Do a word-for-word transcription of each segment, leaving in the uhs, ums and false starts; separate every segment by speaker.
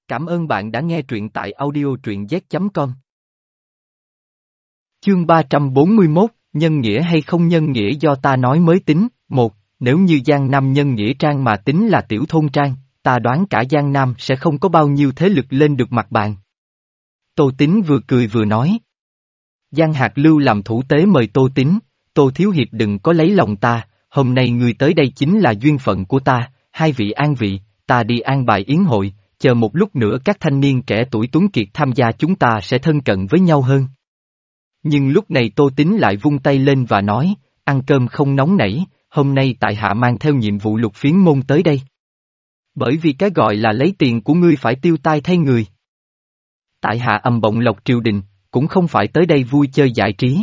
Speaker 1: Cảm ơn bạn đã nghe truyện tại audio truyện z chấm com. Chương ba trăm bốn mươi mốt, nhân nghĩa hay không nhân nghĩa do ta nói mới tính. Một, nếu như Giang Nam nhân nghĩa trang mà tính là tiểu thôn trang, ta đoán cả Giang Nam sẽ không có bao nhiêu thế lực lên được mặt bàn. Tô Tín vừa cười vừa nói. Giang Hạc Lưu làm thủ tế mời Tô Tín, Tô Thiếu Hiệp đừng có lấy lòng ta, hôm nay ngươi tới đây chính là duyên phận của ta, hai vị an vị, ta đi an bài yến hội, chờ một lúc nữa các thanh niên trẻ tuổi tuấn kiệt tham gia chúng ta sẽ thân cận với nhau hơn. Nhưng lúc này Tô Tín lại vung tay lên và nói, ăn cơm không nóng nảy, hôm nay tại hạ mang theo nhiệm vụ Lục Phiến môn tới đây. Bởi vì cái gọi là lấy tiền của ngươi phải tiêu tai thay người. Tại hạ ầm bộng lộc triều đình, cũng không phải tới đây vui chơi giải trí.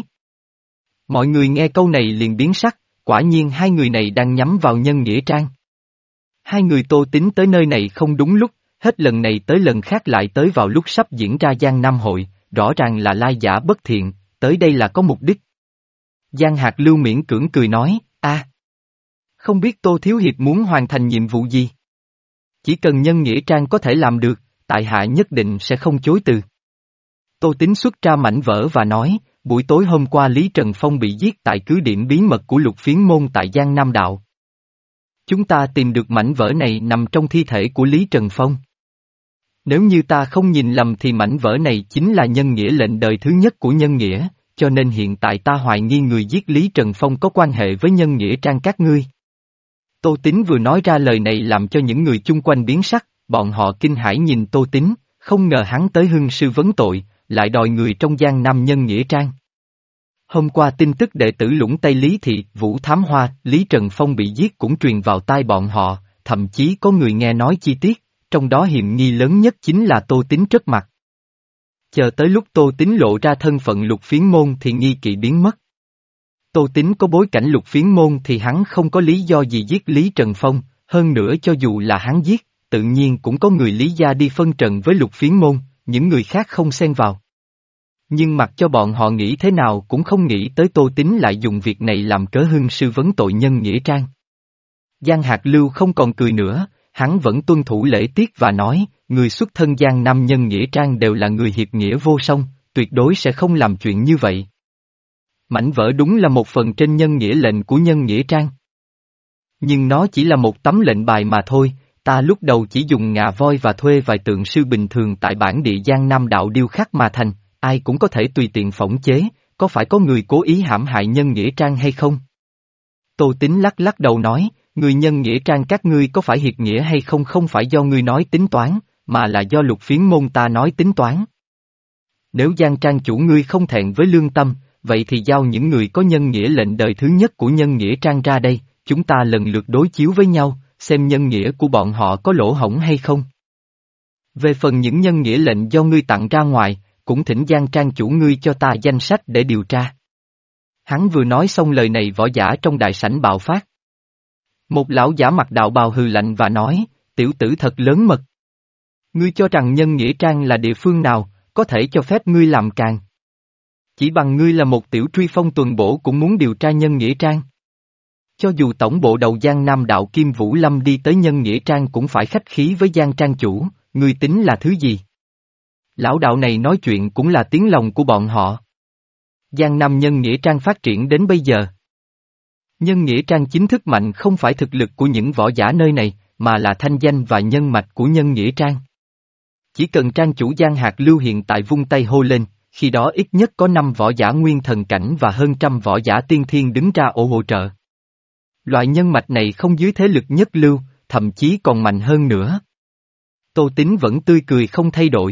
Speaker 1: Mọi người nghe câu này liền biến sắc, quả nhiên hai người này đang nhắm vào nhân nghĩa trang. Hai người Tô Tín tới nơi này không đúng lúc, hết lần này tới lần khác lại tới vào lúc sắp diễn ra Giang Nam hội, rõ ràng là lai giả bất thiện, tới đây là có mục đích. Giang Hạc Lưu miễn cưỡng cười nói, a, không biết Tô Thiếu Hiệp muốn hoàn thành nhiệm vụ gì? Chỉ cần nhân nghĩa trang có thể làm được, tại hạ nhất định sẽ không chối từ. Tô Tín xuất ra mảnh vỡ và nói, buổi tối hôm qua Lý Trần Phong bị giết tại cứ điểm bí mật của Lục Phiến môn tại Giang Nam Đạo. Chúng ta tìm được mảnh vỡ này nằm trong thi thể của Lý Trần Phong. Nếu như ta không nhìn lầm thì mảnh vỡ này chính là nhân nghĩa lệnh đời thứ nhất của nhân nghĩa, cho nên hiện tại ta hoài nghi người giết Lý Trần Phong có quan hệ với nhân nghĩa trang các ngươi. Tô Tín vừa nói ra lời này làm cho những người chung quanh biến sắc, bọn họ kinh hãi nhìn Tô Tín, không ngờ hắn tới hưng sư vấn tội, lại đòi người trong Giang Nam nhân nghĩa trang. Hôm qua tin tức đệ tử Lũng Tây Lý Thị, Vũ Thám Hoa, Lý Trần Phong bị giết cũng truyền vào tai bọn họ, thậm chí có người nghe nói chi tiết, trong đó hiểm nghi lớn nhất chính là Tô Tín trước mặt. Chờ tới lúc Tô Tín lộ ra thân phận Lục Phiến môn thì nghi kỵ biến mất. Tô Tín có bối cảnh Lục Phiến môn thì hắn không có lý do gì giết Lý Trần Phong, hơn nữa cho dù là hắn giết, tự nhiên cũng có người Lý gia đi phân trần với Lục Phiến môn, những người khác không xen vào. Nhưng mặc cho bọn họ nghĩ thế nào cũng không nghĩ tới Tô Tín lại dùng việc này làm cớ hưng sư vấn tội nhân nghĩa trang. Giang Hạc Lưu không còn cười nữa, hắn vẫn tuân thủ lễ tiết và nói, người xuất thân Giang Nam nhân nghĩa trang đều là người hiệp nghĩa vô song, tuyệt đối sẽ không làm chuyện như vậy. Mảnh vỡ đúng là một phần trên nhân nghĩa lệnh của nhân nghĩa trang. Nhưng nó chỉ là một tấm lệnh bài mà thôi, ta lúc đầu chỉ dùng ngà voi và thuê vài tượng sư bình thường tại bản địa Giang Nam đạo điêu khắc mà thành, ai cũng có thể tùy tiện phỏng chế, có phải có người cố ý hãm hại nhân nghĩa trang hay không? Tô Tín lắc lắc đầu nói, người nhân nghĩa trang các ngươi có phải hiệp nghĩa hay không không phải do ngươi nói tính toán, mà là do Lục Phiến môn ta nói tính toán. Nếu Giang trang chủ ngươi không thẹn với lương tâm, vậy thì giao những người có nhân nghĩa lệnh đời thứ nhất của nhân nghĩa trang ra đây, chúng ta lần lượt đối chiếu với nhau, xem nhân nghĩa của bọn họ có lỗ hổng hay không. Về phần những nhân nghĩa lệnh do ngươi tặng ra ngoài, cũng thỉnh Giang trang chủ ngươi cho ta danh sách để điều tra. Hắn vừa nói xong lời này võ giả trong đại sảnh bạo phát. Một lão giả mặc đạo bào hừ lạnh và nói, tiểu tử thật lớn mật. Ngươi cho rằng nhân nghĩa trang là địa phương nào, có thể cho phép ngươi làm càng. Chỉ bằng ngươi là một tiểu truy phong tuần bổ cũng muốn điều tra nhân nghĩa trang. Cho dù tổng bộ đầu Giang Nam đạo Kim Vũ Lâm đi tới nhân nghĩa trang cũng phải khách khí với Giang trang chủ, ngươi tính là thứ gì? Lão đạo này nói chuyện cũng là tiếng lòng của bọn họ. Giang Nam nhân nghĩa trang phát triển đến bây giờ. Nhân nghĩa trang chính thức mạnh không phải thực lực của những võ giả nơi này, mà là thanh danh và nhân mạch của nhân nghĩa trang. Chỉ cần trang chủ Giang Hạc Lưu hiện tại vung tay hô lên, khi đó ít nhất có năm võ giả nguyên thần cảnh và hơn trăm võ giả tiên thiên đứng ra ổ hỗ trợ. Loại nhân mạch này không dưới thế lực nhất lưu, thậm chí còn mạnh hơn nữa. Tô Tín vẫn tươi cười không thay đổi.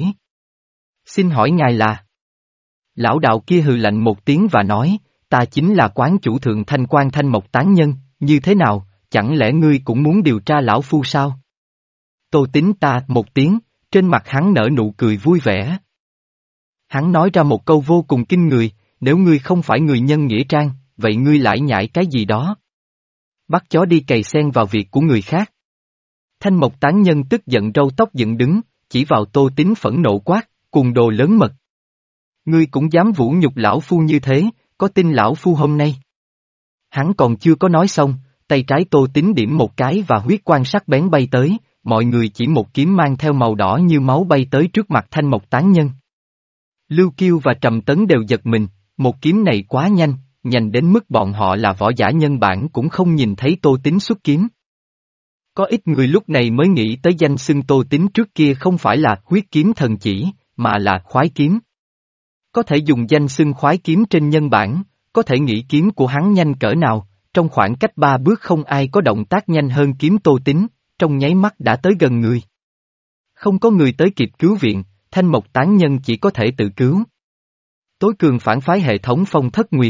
Speaker 1: Xin hỏi ngài là? Lão đạo kia hừ lạnh một tiếng và nói, ta chính là quán chủ thượng Thanh Quan Thanh Mộc Tán Nhân, như thế nào, chẳng lẽ ngươi cũng muốn điều tra lão phu sao? Tô Tín ta một tiếng, trên mặt hắn nở nụ cười vui vẻ. Hắn nói ra một câu vô cùng kinh người, nếu ngươi không phải người nhân nghĩa trang, vậy ngươi lải nhải cái gì đó? Bắt chó đi cày sen vào việc của người khác. Thanh Mộc Tán Nhân tức giận râu tóc dựng đứng, chỉ vào Tô Tín phẫn nộ quát, cùng đồ lớn mật. Ngươi cũng dám vũ nhục lão phu như thế, có tin lão phu hôm nay? Hắn còn chưa có nói xong, tay trái Tô Tín điểm một cái và huyết quang sắc bén bay tới, mọi người chỉ một kiếm mang theo màu đỏ như máu bay tới trước mặt Thanh Mộc Tán Nhân. Lưu Kiêu và Trầm Tấn đều giật mình, một kiếm này quá nhanh, nhanh đến mức bọn họ là võ giả nhân bản cũng không nhìn thấy Tô Tín xuất kiếm. Có ít người lúc này mới nghĩ tới danh xưng Tô Tín trước kia không phải là huyết kiếm thần chỉ, mà là khoái kiếm. Có thể dùng danh xưng khoái kiếm trên nhân bản, có thể nghĩ kiếm của hắn nhanh cỡ nào, trong khoảng cách ba bước không ai có động tác nhanh hơn kiếm Tô Tín, trong nháy mắt đã tới gần người. Không có người tới kịp cứu viện, Thanh Mộc Tán Nhân chỉ có thể tự cứu. Tối cường phản phái hệ thống Phong Thất Nguyệt.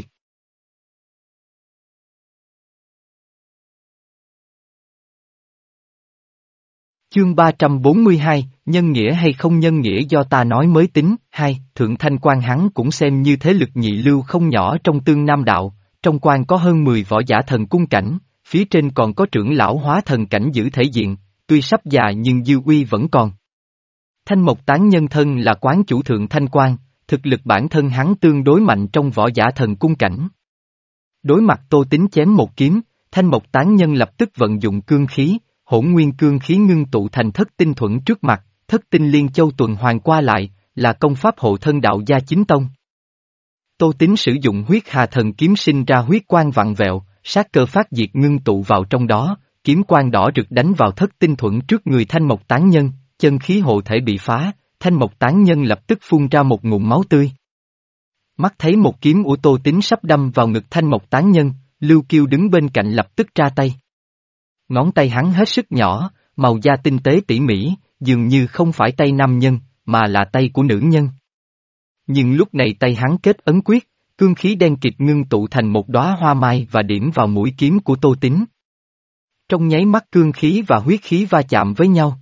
Speaker 1: Chương ba trăm bốn mươi hai, nhân nghĩa hay không nhân nghĩa do ta nói mới tính. Hai, Thượng Thanh Quan hắn cũng xem như thế lực nhị lưu không nhỏ trong Tương Nam Đạo, trong quan có hơn mười võ giả thần cung cảnh, phía trên còn có trưởng lão hóa thần cảnh giữ thể diện, tuy sắp già nhưng dư uy vẫn còn. Thanh Mộc Tán Nhân thân là quán chủ Thượng Thanh Quan, thực lực bản thân hắn tương đối mạnh trong võ giả thần cung cảnh. Đối mặt Tô Tín chém một kiếm, Thanh Mộc Tán Nhân lập tức vận dụng cương khí, hỗn nguyên cương khí ngưng tụ thành thất tinh thuẫn trước mặt, thất tinh liên châu tuần hoàn qua lại, là công pháp hộ thân đạo gia chính tông. Tô Tín sử dụng huyết hà thần kiếm sinh ra huyết quang vặn vẹo, sát cơ phát diệt ngưng tụ vào trong đó, kiếm quang đỏ rực đánh vào thất tinh thuẫn trước người Thanh Mộc Tán Nhân, chân khí hộ thể bị phá, Thanh Mộc Tán Nhân lập tức phun ra một ngụm máu tươi. Mắt thấy một kiếm của Tô Tín sắp đâm vào ngực Thanh Mộc Tán Nhân, Lưu Kiêu đứng bên cạnh lập tức ra tay. Ngón tay hắn hết sức nhỏ, màu da tinh tế tỉ mỉ, dường như không phải tay nam nhân, mà là tay của nữ nhân. Nhưng lúc này tay hắn kết ấn quyết, cương khí đen kịt ngưng tụ thành một đóa hoa mai và điểm vào mũi kiếm của Tô Tín. Trong nháy mắt cương khí và huyết khí va chạm với nhau.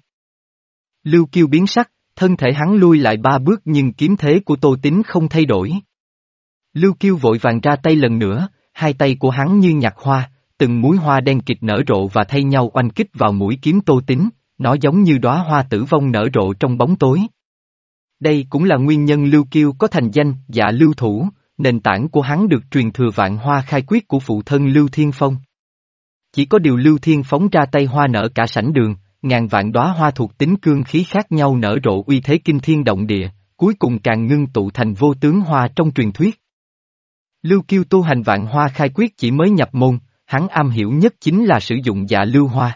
Speaker 1: Lưu Kiêu biến sắc, thân thể hắn lui lại ba bước nhưng kiếm thế của Tô Tín không thay đổi. Lưu Kiêu vội vàng ra tay lần nữa, hai tay của hắn như nhặt hoa, từng múi hoa đen kịt nở rộ và thay nhau oanh kích vào mũi kiếm Tô Tín, nó giống như đóa hoa tử vong nở rộ trong bóng tối. Đây cũng là nguyên nhân Lưu Kiêu có thành danh Dạ Lưu Thủ, nền tảng của hắn được truyền thừa vạn hoa khai quyết của phụ thân Lưu Thiên Phong. Chỉ có điều Lưu Thiên phóng ra tay hoa nở cả sảnh đường, ngàn vạn đóa hoa thuộc tính cương khí khác nhau nở rộ uy thế kinh thiên động địa, cuối cùng càng ngưng tụ thành vô tướng hoa trong truyền thuyết. Lưu Kiêu tu hành vạn hoa khai quyết chỉ mới nhập môn, hắn am hiểu nhất chính là sử dụng dạ lưu hoa.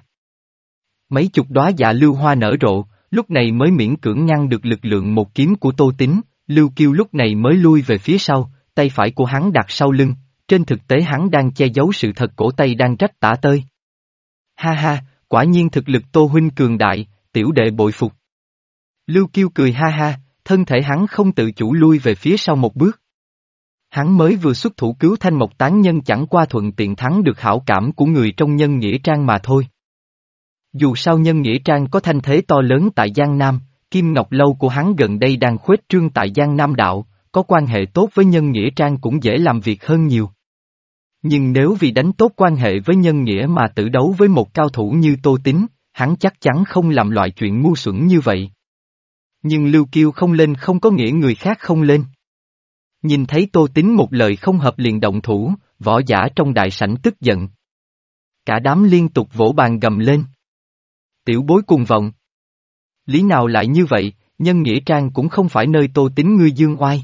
Speaker 1: Mấy chục đóa dạ lưu hoa nở rộ, lúc này mới miễn cưỡng ngăn được lực lượng một kiếm của Tô Tín, Lưu Kiêu lúc này mới lui về phía sau, tay phải của hắn đặt sau lưng, trên thực tế hắn đang che giấu sự thật cổ tay đang rách tả tơi. Ha ha, quả nhiên thực lực Tô huynh cường đại, tiểu đệ bội phục. Lưu Kiêu cười ha ha, thân thể hắn không tự chủ lui về phía sau một bước. Hắn mới vừa xuất thủ cứu Thanh Mộc Tán Nhân chẳng qua thuận tiện thắng được hảo cảm của người trong Nhân Nghĩa Trang mà thôi. Dù sao Nhân Nghĩa Trang có thanh thế to lớn tại Giang Nam, Kim Ngọc Lâu của hắn gần đây đang khuếch trương tại Giang Nam Đạo, có quan hệ tốt với Nhân Nghĩa Trang cũng dễ làm việc hơn nhiều. Nhưng nếu vì đánh tốt quan hệ với Nhân Nghĩa mà tử đấu với một cao thủ như Tô Tín, hắn chắc chắn không làm loại chuyện ngu xuẩn như vậy. Nhưng Lưu Kiêu không lên không có nghĩa người khác không lên. Nhìn thấy Tô Tín một lời không hợp liền động thủ, võ giả trong đại sảnh tức giận. Cả đám liên tục vỗ bàn gầm lên. Tiểu bối cùng vọng. Lý nào lại như vậy, Nhân Nghĩa Trang cũng không phải nơi Tô Tín ngươi dương oai.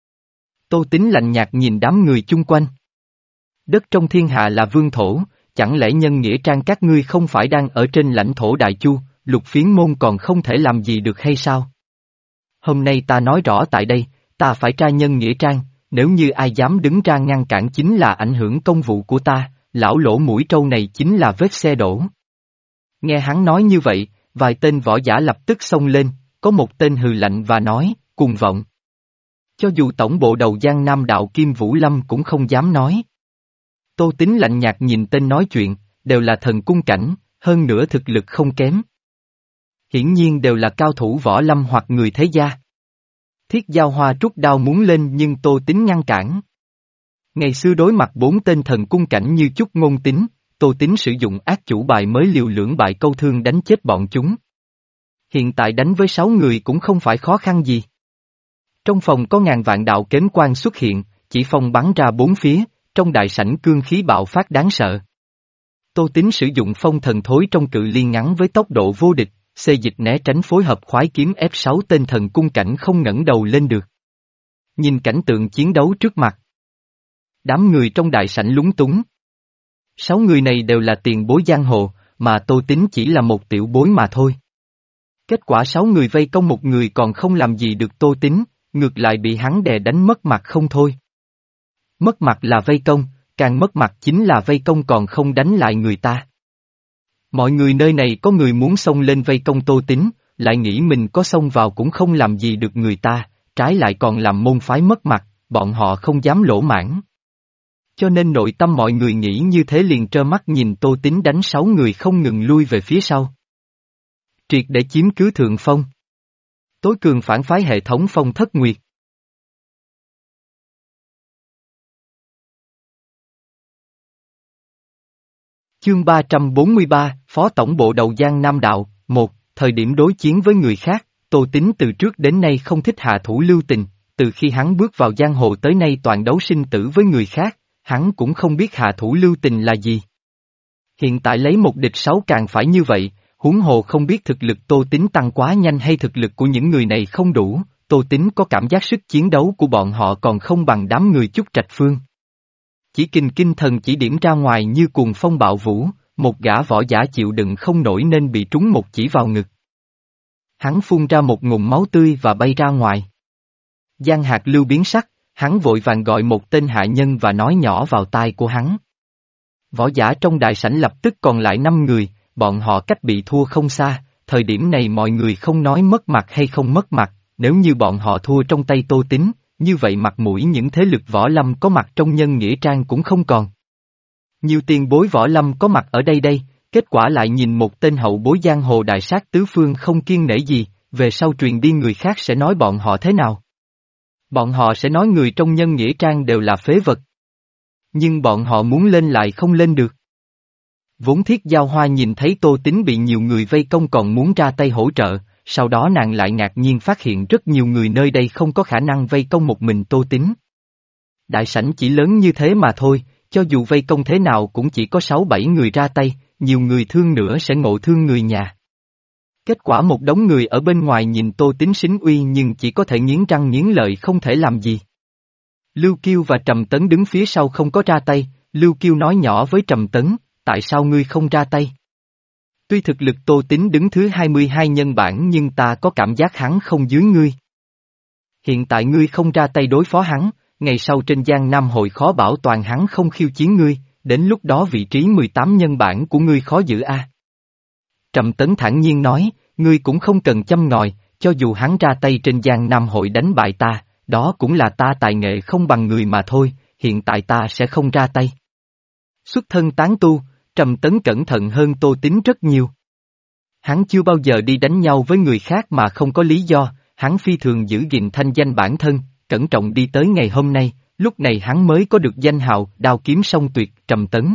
Speaker 1: Tô Tín lạnh nhạt nhìn đám người chung quanh. Đất trong thiên hạ là vương thổ, chẳng lẽ Nhân Nghĩa Trang các ngươi không phải đang ở trên lãnh thổ Đại Chu, Lục Phiến Môn còn không thể làm gì được hay sao? Hôm nay ta nói rõ tại đây, ta phải tra Nhân Nghĩa Trang, nếu như ai dám đứng ra ngăn cản chính là ảnh hưởng công vụ của ta, lão lỗ mũi trâu này chính là vết xe đổ. Nghe hắn nói như vậy, vài tên võ giả lập tức xông lên, có một tên hừ lạnh và nói, cùng vọng. Cho dù tổng bộ đầu Giang Nam Đạo Kim Vũ Lâm cũng không dám nói. Tô Tín lạnh nhạt nhìn tên nói chuyện, đều là thần cung cảnh, hơn nữa thực lực không kém. Hiển nhiên đều là cao thủ võ lâm hoặc người thế gia. Thiết Giao Hoa trút đao muốn lên nhưng Tô Tín ngăn cản. Ngày xưa đối mặt bốn tên thần cung cảnh như chút ngôn tính, Tô Tín sử dụng ác chủ bài mới liều lưỡng bại câu thương đánh chết bọn chúng. Hiện tại đánh với sáu người cũng không phải khó khăn gì. Trong phòng có ngàn vạn đạo kén quang xuất hiện, chỉ phong bắn ra bốn phía, trong đại sảnh cương khí bạo phát đáng sợ. Tô Tín sử dụng phong thần thối trong cự ly ngắn với tốc độ vô địch, xê dịch né tránh phối hợp khoái kiếm ép sáu tên thần cung cảnh không ngẩng đầu lên được. Nhìn cảnh tượng chiến đấu trước mặt. Đám người trong đại sảnh lúng túng. Sáu người này đều là tiền bối giang hồ, mà Tô Tín chỉ là một tiểu bối mà thôi. Kết quả sáu người vây công một người còn không làm gì được Tô Tín, ngược lại bị hắn đè đánh mất mặt không thôi. Mất mặt là vây công, càng mất mặt chính là vây công còn không đánh lại người ta. Mọi người nơi này có người muốn xông lên vây công Tô Tín, lại nghĩ mình có xông vào cũng không làm gì được người ta, trái lại còn làm môn phái mất mặt, bọn họ không dám lỗ mãng. Cho nên nội tâm mọi người nghĩ như thế liền trơ mắt nhìn Tô Tín đánh sáu người không ngừng lui về phía sau. Triệt để chiếm cứ thượng phong. Tối cường phản phái hệ thống Phong Thất Nguyệt. Chương ba trăm bốn mươi ba, Phó Tổng Bộ Đầu Giang Nam Đạo, một, thời điểm đối chiến với người khác, Tô Tín từ trước đến nay không thích hạ thủ lưu tình, từ khi hắn bước vào giang hồ tới nay toàn đấu sinh tử với người khác, hắn cũng không biết hạ thủ lưu tình là gì. Hiện tại lấy một địch sáu càng phải như vậy, huống hồ không biết thực lực Tô Tín tăng quá nhanh hay thực lực của những người này không đủ, Tô Tín có cảm giác sức chiến đấu của bọn họ còn không bằng đám người Chúc Trạch Phương. Chỉ kình kinh thần chỉ điểm ra ngoài như cuồng phong bạo vũ, một gã võ giả chịu đựng không nổi nên bị trúng một chỉ vào ngực. Hắn phun ra một ngụm máu tươi và bay ra ngoài. Giang Hạc Lưu biến sắc, hắn vội vàng gọi một tên hạ nhân và nói nhỏ vào tai của hắn. Võ giả trong đại sảnh lập tức còn lại năm người, bọn họ cách bị thua không xa, thời điểm này mọi người không nói mất mặt hay không mất mặt, nếu như bọn họ thua trong tay Tô Tín, như vậy mặt mũi những thế lực võ lâm có mặt trong nhân nghĩa trang cũng không còn. Nhiều tiền bối võ lâm có mặt ở đây đây, kết quả lại nhìn một tên hậu bối giang hồ đại sát tứ phương không kiêng nể gì, về sau truyền đi người khác sẽ nói bọn họ thế nào? Bọn họ sẽ nói người trong nhân nghĩa trang đều là phế vật. Nhưng bọn họ muốn lên lại không lên được. Vốn Thiết Giao Hoa nhìn thấy Tô Tín bị nhiều người vây công còn muốn ra tay hỗ trợ, sau đó nàng lại ngạc nhiên phát hiện rất nhiều người nơi đây không có khả năng vây công một mình Tô Tín. Đại sảnh chỉ lớn như thế mà thôi, cho dù vây công thế nào cũng chỉ có sáu bảy người ra tay, nhiều người thương nữa sẽ ngộ thương người nhà. Kết quả một đống người ở bên ngoài nhìn Tô Tín xính uy nhưng chỉ có thể nghiến răng nghiến lợi không thể làm gì. Lưu Kiêu và Trầm Tấn đứng phía sau không có ra tay, Lưu Kiêu nói nhỏ với Trầm Tấn, tại sao ngươi không ra tay? Tuy thực lực Tô Tín đứng thứ hai mươi hai nhân bản nhưng ta có cảm giác hắn không dưới ngươi. Hiện tại ngươi không ra tay đối phó hắn, ngày sau trên Giang Nam hội khó bảo toàn hắn không khiêu chiến ngươi, đến lúc đó vị trí mười tám nhân bản của ngươi khó giữ a. À. Trầm Tấn thản nhiên nói, ngươi cũng không cần châm ngòi, cho dù hắn ra tay trên Giang Nam hội đánh bại ta, đó cũng là ta tài nghệ không bằng người mà thôi, hiện tại ta sẽ không ra tay. Xuất thân tán tu, Trầm Tấn cẩn thận hơn Tô Tín rất nhiều. Hắn chưa bao giờ đi đánh nhau với người khác mà không có lý do, hắn phi thường giữ gìn thanh danh bản thân, cẩn trọng đi tới ngày hôm nay, lúc này hắn mới có được danh hào đao kiếm song tuyệt Trầm Tấn.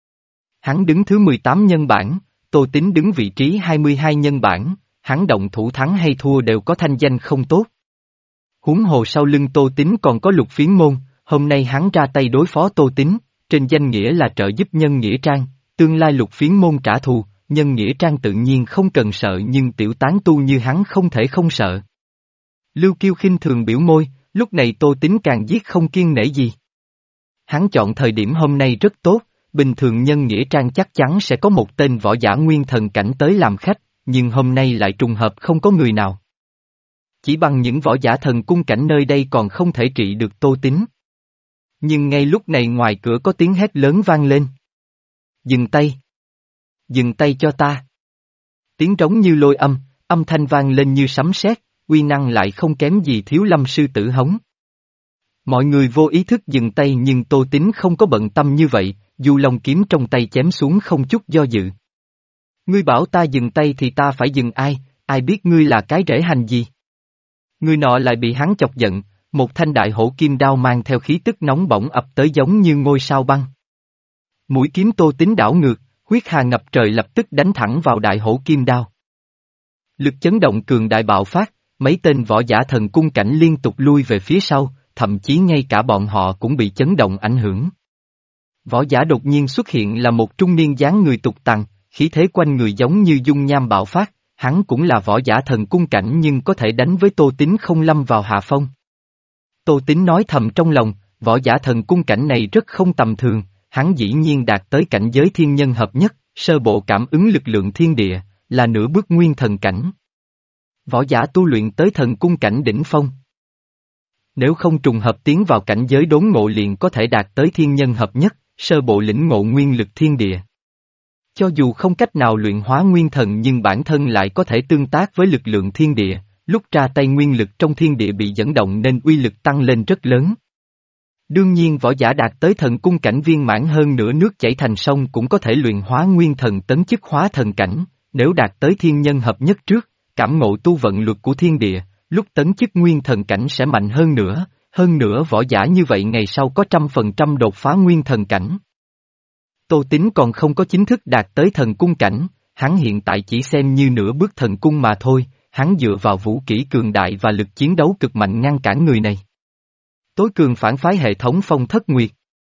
Speaker 1: Hắn đứng thứ mười tám nhân bản, Tô Tín đứng vị trí hai mươi hai nhân bản, hắn động thủ thắng hay thua đều có thanh danh không tốt. Huống hồ sau lưng Tô Tín còn có Lục Phiến Môn, hôm nay hắn ra tay đối phó Tô Tín, trên danh nghĩa là trợ giúp nhân nghĩa trang, tương lai Lục Phiến Môn trả thù, nhân nghĩa trang tự nhiên không cần sợ nhưng tiểu tán tu như hắn không thể không sợ. Lưu Kiêu khinh thường biểu môi, lúc này Tô Tín càng giết không kiêng nể gì. Hắn chọn thời điểm hôm nay rất tốt, bình thường nhân nghĩa trang chắc chắn sẽ có một tên võ giả nguyên thần cảnh tới làm khách, nhưng hôm nay lại trùng hợp không có người nào. Chỉ bằng những võ giả thần cung cảnh nơi đây còn không thể trị được Tô Tín. Nhưng ngay lúc này ngoài cửa có tiếng hét lớn vang lên. Dừng tay! Dừng tay cho ta! Tiếng trống như lôi âm, âm thanh vang lên như sấm sét, uy năng lại không kém gì Thiếu Lâm sư tử hống. Mọi người vô ý thức dừng tay nhưng Tô Tín không có bận tâm như vậy, dù lòng kiếm trong tay chém xuống không chút do dự. Ngươi bảo ta dừng tay thì ta phải dừng ai, ai biết ngươi là cái rễ hành gì? Người nọ lại bị hắn chọc giận, một thanh đại hổ kim đao mang theo khí tức nóng bỏng ập tới giống như ngôi sao băng. Mũi kiếm Tô Tín đảo ngược, huyết hà ngập trời lập tức đánh thẳng vào đại hổ kim đao. Lực chấn động cường đại bạo phát, mấy tên võ giả thần cung cảnh liên tục lui về phía sau, thậm chí ngay cả bọn họ cũng bị chấn động ảnh hưởng. Võ giả đột nhiên xuất hiện là một trung niên dáng người tục tằng, khí thế quanh người giống như dung nham bạo phát, hắn cũng là võ giả thần cung cảnh nhưng có thể đánh với Tô Tín không lâm vào hạ phong. Tô Tín nói thầm trong lòng, võ giả thần cung cảnh này rất không tầm thường, hắn dĩ nhiên đạt tới cảnh giới thiên nhân hợp nhất, sơ bộ cảm ứng lực lượng thiên địa, là nửa bước nguyên thần cảnh. Võ giả tu luyện tới thần cung cảnh đỉnh phong. Nếu không trùng hợp tiến vào cảnh giới đốn ngộ liền có thể đạt tới thiên nhân hợp nhất, sơ bộ lĩnh ngộ nguyên lực thiên địa. Cho dù không cách nào luyện hóa nguyên thần nhưng bản thân lại có thể tương tác với lực lượng thiên địa, lúc ra tay nguyên lực trong thiên địa bị dẫn động nên uy lực tăng lên rất lớn. Đương nhiên võ giả đạt tới thần cung cảnh viên mãn hơn nữa nước chảy thành sông cũng có thể luyện hóa nguyên thần tấn chức hóa thần cảnh, nếu đạt tới thiên nhân hợp nhất trước, cảm ngộ tu vận luật của thiên địa, lúc tấn chức nguyên thần cảnh sẽ mạnh hơn nữa, hơn nữa võ giả như vậy ngày sau có trăm phần trăm đột phá nguyên thần cảnh. Tô Tín còn không có chính thức đạt tới thần cung cảnh, hắn hiện tại chỉ xem như nửa bước thần cung mà thôi, hắn dựa vào vũ kỹ cường đại và lực chiến đấu cực mạnh ngăn cản người này. Tối cường phản phái hệ thống Phong Thất Nguyệt.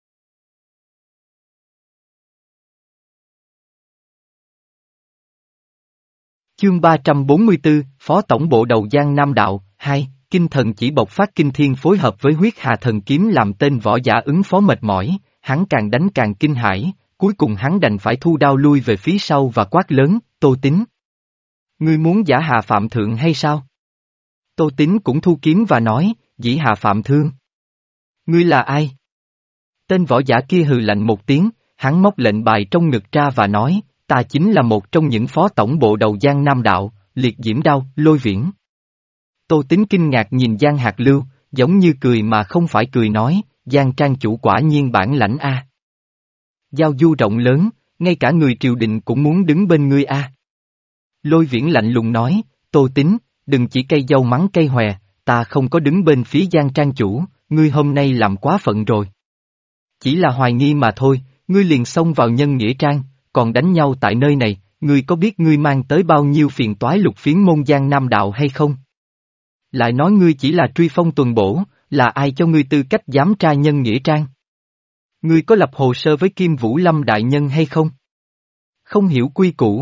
Speaker 1: Chương ba trăm bốn mươi tư, Phó Tổng Bộ Đầu Giang Nam Đạo, hai, Kinh Thần chỉ bộc phát kinh thiên phối hợp với huyết hà thần kiếm làm tên võ giả ứng phó mệt mỏi, hắn càng đánh càng kinh hãi, cuối cùng hắn đành phải thu đao lui về phía sau và quát lớn, Tô Tín. Ngươi muốn giả hạ phạm thượng hay sao? Tô Tín cũng thu kiếm và nói, dĩ hạ phạm thương. Ngươi là ai? Tên võ giả kia hừ lạnh một tiếng, hắn móc lệnh bài trong ngực ra và nói, ta chính là một trong những phó tổng bộ đầu Giang Nam Đạo, liệt diễm đao, Lôi Viễn. Tô Tín kinh ngạc nhìn Giang Hạt Lưu, giống như cười mà không phải cười nói, Giang trang chủ quả nhiên bản lãnh a. Giao du rộng lớn, ngay cả người triều đình cũng muốn đứng bên ngươi a. Lôi Viễn lạnh lùng nói, Tô Tín, đừng chỉ cây dâu mắng cây hòe, ta không có đứng bên phía Giang trang chủ, ngươi hôm nay làm quá phận rồi. Chỉ là hoài nghi mà thôi, ngươi liền xông vào nhân nghĩa trang, còn đánh nhau tại nơi này, ngươi có biết ngươi mang tới bao nhiêu phiền toái lục phiến môn Giang Nam Đạo hay không? Lại nói ngươi chỉ là truy phong tuần bổ, là ai cho ngươi tư cách dám tra nhân nghĩa trang? Ngươi có lập hồ sơ với Kim Vũ Lâm đại nhân hay không? Không hiểu quy củ.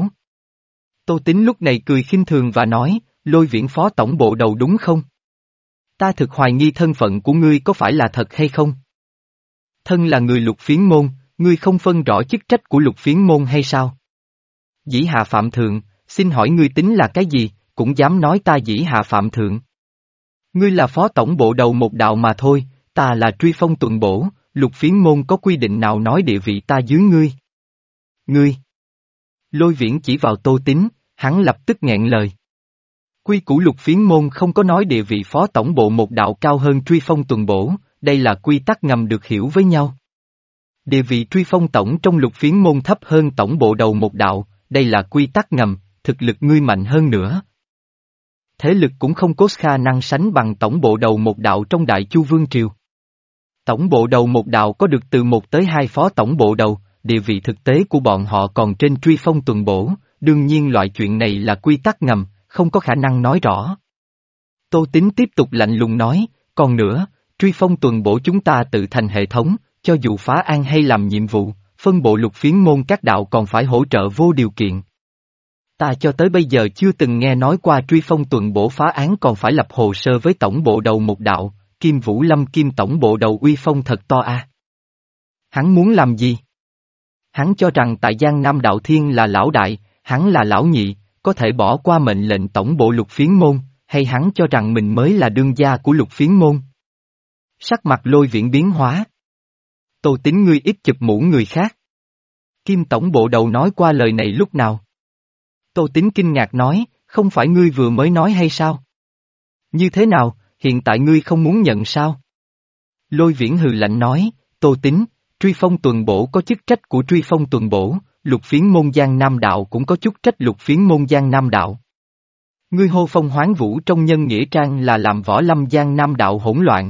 Speaker 1: Tô Tín lúc này cười khinh thường và nói, Lôi Viễn phó tổng bộ đầu đúng không? Ta thực hoài nghi thân phận của ngươi có phải là thật hay không? Thân là người lục phiến môn, ngươi không phân rõ chức trách của lục phiến môn hay sao? Dĩ hạ phạm thượng, xin hỏi ngươi tính là cái gì, cũng dám nói ta dĩ hạ phạm thượng. Ngươi là phó tổng bộ đầu một đạo mà thôi, ta là truy phong tuần bổ, lục phiến môn có quy định nào nói địa vị ta dưới ngươi? Ngươi! Lôi Viễn chỉ vào Tô Tín, hắn lập tức nghẹn lời. Quy củ lục phiến môn không có nói địa vị phó tổng bộ một đạo cao hơn truy phong tuần bổ, đây là quy tắc ngầm được hiểu với nhau. Địa vị truy phong tổng trong lục phiến môn thấp hơn tổng bộ đầu một đạo, đây là quy tắc ngầm, thực lực ngươi mạnh hơn nữa. Thế lực cũng không có khả năng sánh bằng tổng bộ đầu một đạo trong Đại Chu Vương Triều. Tổng bộ đầu một đạo có được từ một tới hai phó tổng bộ đầu, địa vị thực tế của bọn họ còn trên truy phong tuần bổ, đương nhiên loại chuyện này là quy tắc ngầm, không có khả năng nói rõ. Tô Tín tiếp tục lạnh lùng nói, còn nữa, truy phong tuần bổ chúng ta tự thành hệ thống, cho dù phá an hay làm nhiệm vụ, phân bộ lục phiến môn các đạo còn phải hỗ trợ vô điều kiện. Ta cho tới bây giờ chưa từng nghe nói qua truy phong tuần bổ phá án còn phải lập hồ sơ với tổng bộ đầu một đạo, Kim Vũ Lâm Kim tổng bộ đầu uy phong thật to a. Hắn muốn làm gì? Hắn cho rằng tại Giang Nam Đạo Thiên là lão đại, hắn là lão nhị, có thể bỏ qua mệnh lệnh tổng bộ lục phiến môn, hay hắn cho rằng mình mới là đương gia của lục phiến môn? Sắc mặt Lôi Viễn biến hóa. Tô Tín ngươi ít chụp mũ người khác. Kim tổng bộ đầu nói qua lời này lúc nào? Tô Tín kinh ngạc nói, không phải ngươi vừa mới nói hay sao? Như thế nào, hiện tại ngươi không muốn nhận sao? Lôi Viễn hừ lạnh nói, Tô Tín, truy phong tuần bổ có chức trách của truy phong tuần bổ, lục phiến môn Giang Nam Đạo cũng có chức trách lục phiến môn Giang Nam Đạo. Ngươi hô phong hoán vũ trong nhân nghĩa trang là làm võ lâm Giang Nam Đạo hỗn loạn.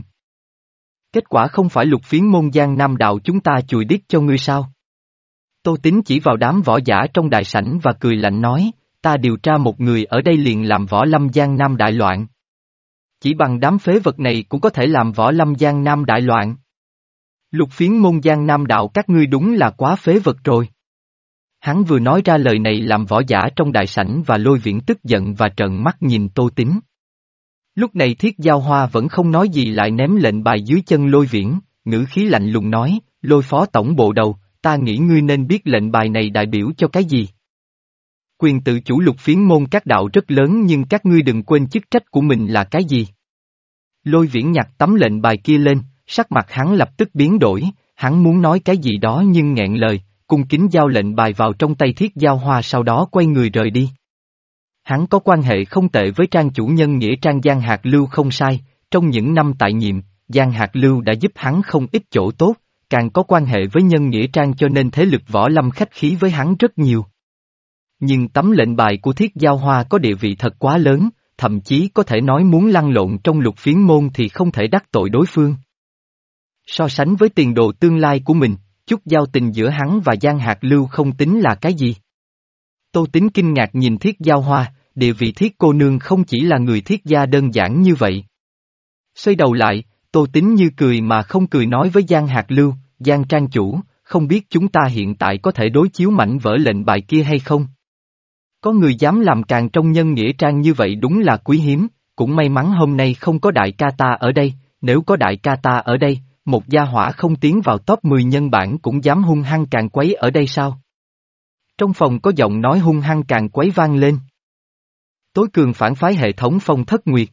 Speaker 1: Kết quả không phải lục phiến môn Giang Nam Đạo chúng ta chùi đít cho ngươi sao? Tô Tín chỉ vào đám võ giả trong đại sảnh và cười lạnh nói, ta điều tra một người ở đây liền làm võ lâm Giang Nam đại loạn. Chỉ bằng đám phế vật này cũng có thể làm võ lâm Giang Nam đại loạn. Lục phiến môn Giang Nam Đạo các ngươi đúng là quá phế vật rồi. Hắn vừa nói ra lời này làm võ giả trong đại sảnh và Lôi Viễn tức giận và trợn mắt nhìn Tô Tín. Lúc này Thiết Giao Hoa vẫn không nói gì lại ném lệnh bài dưới chân Lôi Viễn, ngữ khí lạnh lùng nói, Lôi phó tổng bộ đầu, ta nghĩ ngươi nên biết lệnh bài này đại biểu cho cái gì. Quyền tự chủ lục phiến môn các đạo rất lớn nhưng các ngươi đừng quên chức trách của mình là cái gì. Lôi Viễn nhặt tấm lệnh bài kia lên, sắc mặt hắn lập tức biến đổi, hắn muốn nói cái gì đó nhưng nghẹn lời, cung kính giao lệnh bài vào trong tay Thiết Giao Hoa sau đó quay người rời đi. Hắn có quan hệ không tệ với trang chủ nhân nghĩa trang Giang Hạc Lưu không sai, trong những năm tại nhiệm, Giang Hạc Lưu đã giúp hắn không ít chỗ tốt, càng có quan hệ với nhân nghĩa trang cho nên thế lực võ lâm khách khí với hắn rất nhiều. Nhưng tấm lệnh bài của Thiết Giao Hoa có địa vị thật quá lớn, thậm chí có thể nói muốn lăn lộn trong lục phiến môn thì không thể đắc tội đối phương. So sánh với tiền đồ tương lai của mình, chút giao tình giữa hắn và Giang Hạc Lưu không tính là cái gì. Tô Tín kinh ngạc nhìn Thiết Giao Hoa, địa vị Thiết cô nương không chỉ là người Thiết gia đơn giản như vậy. Xoay đầu lại, Tô Tín như cười mà không cười nói với Giang Hạc Lưu, Giang trang chủ, không biết chúng ta hiện tại có thể đối chiếu mảnh vỡ lệnh bài kia hay không? Có người dám làm càng trong nhân nghĩa trang như vậy đúng là quý hiếm, cũng may mắn hôm nay không có đại ca ta ở đây, nếu có đại ca ta ở đây, một gia hỏa không tiến vào top mười nhân bản cũng dám hung hăng càng quấy ở đây sao? Trong phòng có giọng nói hung hăng càng quấy vang lên. Tối cường phản phái hệ thống Phong Thất Nguyệt.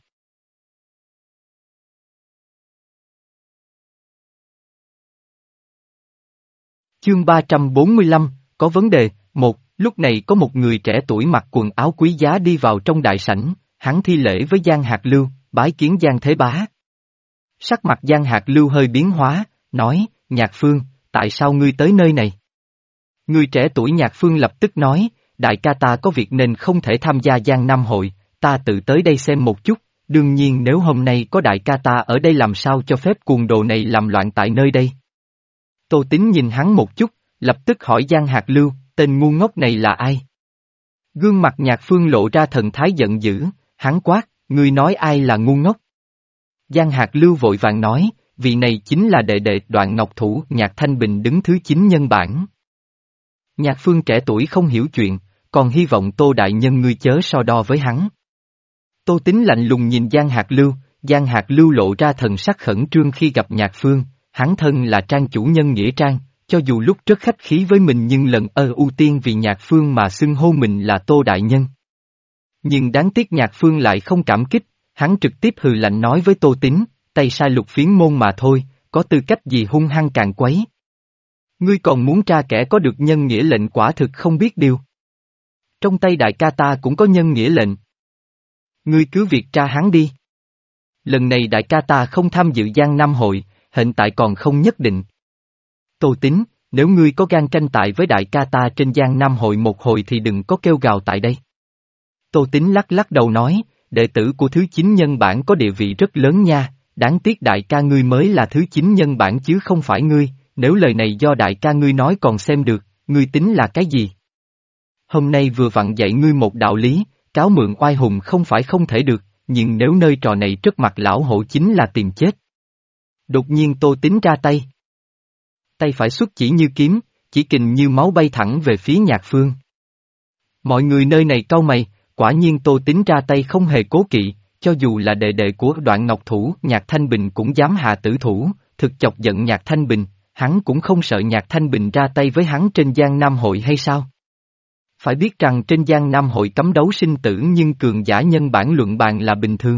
Speaker 1: Chương ba trăm bốn mươi lăm, có vấn đề, một, lúc này có một người trẻ tuổi mặc quần áo quý giá đi vào trong đại sảnh, hắn thi lễ với Giang Hạc Lưu, bái kiến Giang Thế Bá. Sắc mặt Giang Hạc Lưu hơi biến hóa, nói, Nhạc Phương, tại sao ngươi tới nơi này? Người trẻ tuổi Nhạc Phương lập tức nói, đại ca ta có việc nên không thể tham gia Giang Nam hội, ta tự tới đây xem một chút, đương nhiên nếu hôm nay có đại ca ta ở đây làm sao cho phép cuồng đồ này làm loạn tại nơi đây. Tô Tín nhìn hắn một chút, lập tức hỏi Giang Hạc Lưu, tên ngu ngốc này là ai? Gương mặt Nhạc Phương lộ ra thần thái giận dữ, hắn quát, ngươi nói ai là ngu ngốc? Giang Hạc Lưu vội vàng nói, vị này chính là đệ đệ Đoạn Ngọc Thủ, Nhạc Thanh Bình đứng thứ chín nhân bản. Nhạc Phương trẻ tuổi không hiểu chuyện, còn hy vọng Tô đại nhân ngươi chớ so đo với hắn. Tô Tín lạnh lùng nhìn Giang Hạc Lưu, Giang Hạc Lưu lộ ra thần sắc khẩn trương khi gặp Nhạc Phương, hắn thân là trang chủ nhân nghĩa trang, cho dù lúc rất khách khí với mình nhưng lần ơ ưu tiên vì Nhạc Phương mà xưng hô mình là Tô đại nhân. Nhưng đáng tiếc Nhạc Phương lại không cảm kích, hắn trực tiếp hừ lạnh nói với Tô Tín, tay sai lục phiến môn mà thôi, có tư cách gì hung hăng càng quấy. Ngươi còn muốn tra kẻ có được nhân nghĩa lệnh quả thực không biết điều. Trong tay đại ca ta cũng có nhân nghĩa lệnh. Ngươi cứ việc tra hắn đi. Lần này đại ca ta không tham dự Giang Nam hội, hiện tại còn không nhất định. Tô Tín, nếu ngươi có gan tranh tài với đại ca ta trên Giang Nam hội một hồi thì đừng có kêu gào tại đây. Tô Tín lắc lắc đầu nói, đệ tử của thứ chín nhân bản có địa vị rất lớn nha, đáng tiếc đại ca ngươi mới là thứ chín nhân bản chứ không phải ngươi, nếu lời này do đại ca ngươi nói còn xem được, ngươi tính là cái gì? Hôm nay vừa vặn dạy ngươi một đạo lý, cáo mượn oai hùng không phải không thể được, nhưng nếu nơi trò này trước mặt lão hổ chính là tìm chết. Đột nhiên Tô Tín ra tay. Tay phải xuất chỉ như kiếm, chỉ kình như máu bay thẳng về phía Nhạc Phương. Mọi người nơi này cau mày, quả nhiên Tô Tín ra tay không hề cố kỵ, cho dù là đệ đệ của Đoạn Ngọc Thủ, Nhạc Thanh Bình cũng dám hạ tử thủ, thực chọc giận Nhạc Thanh Bình, hắn cũng không sợ Nhạc Thanh Bình ra tay với hắn trên Giang Nam hội hay sao? Phải biết rằng trên Giang Nam hội cấm đấu sinh tử nhưng cường giả nhân bản luận bàn là bình thường.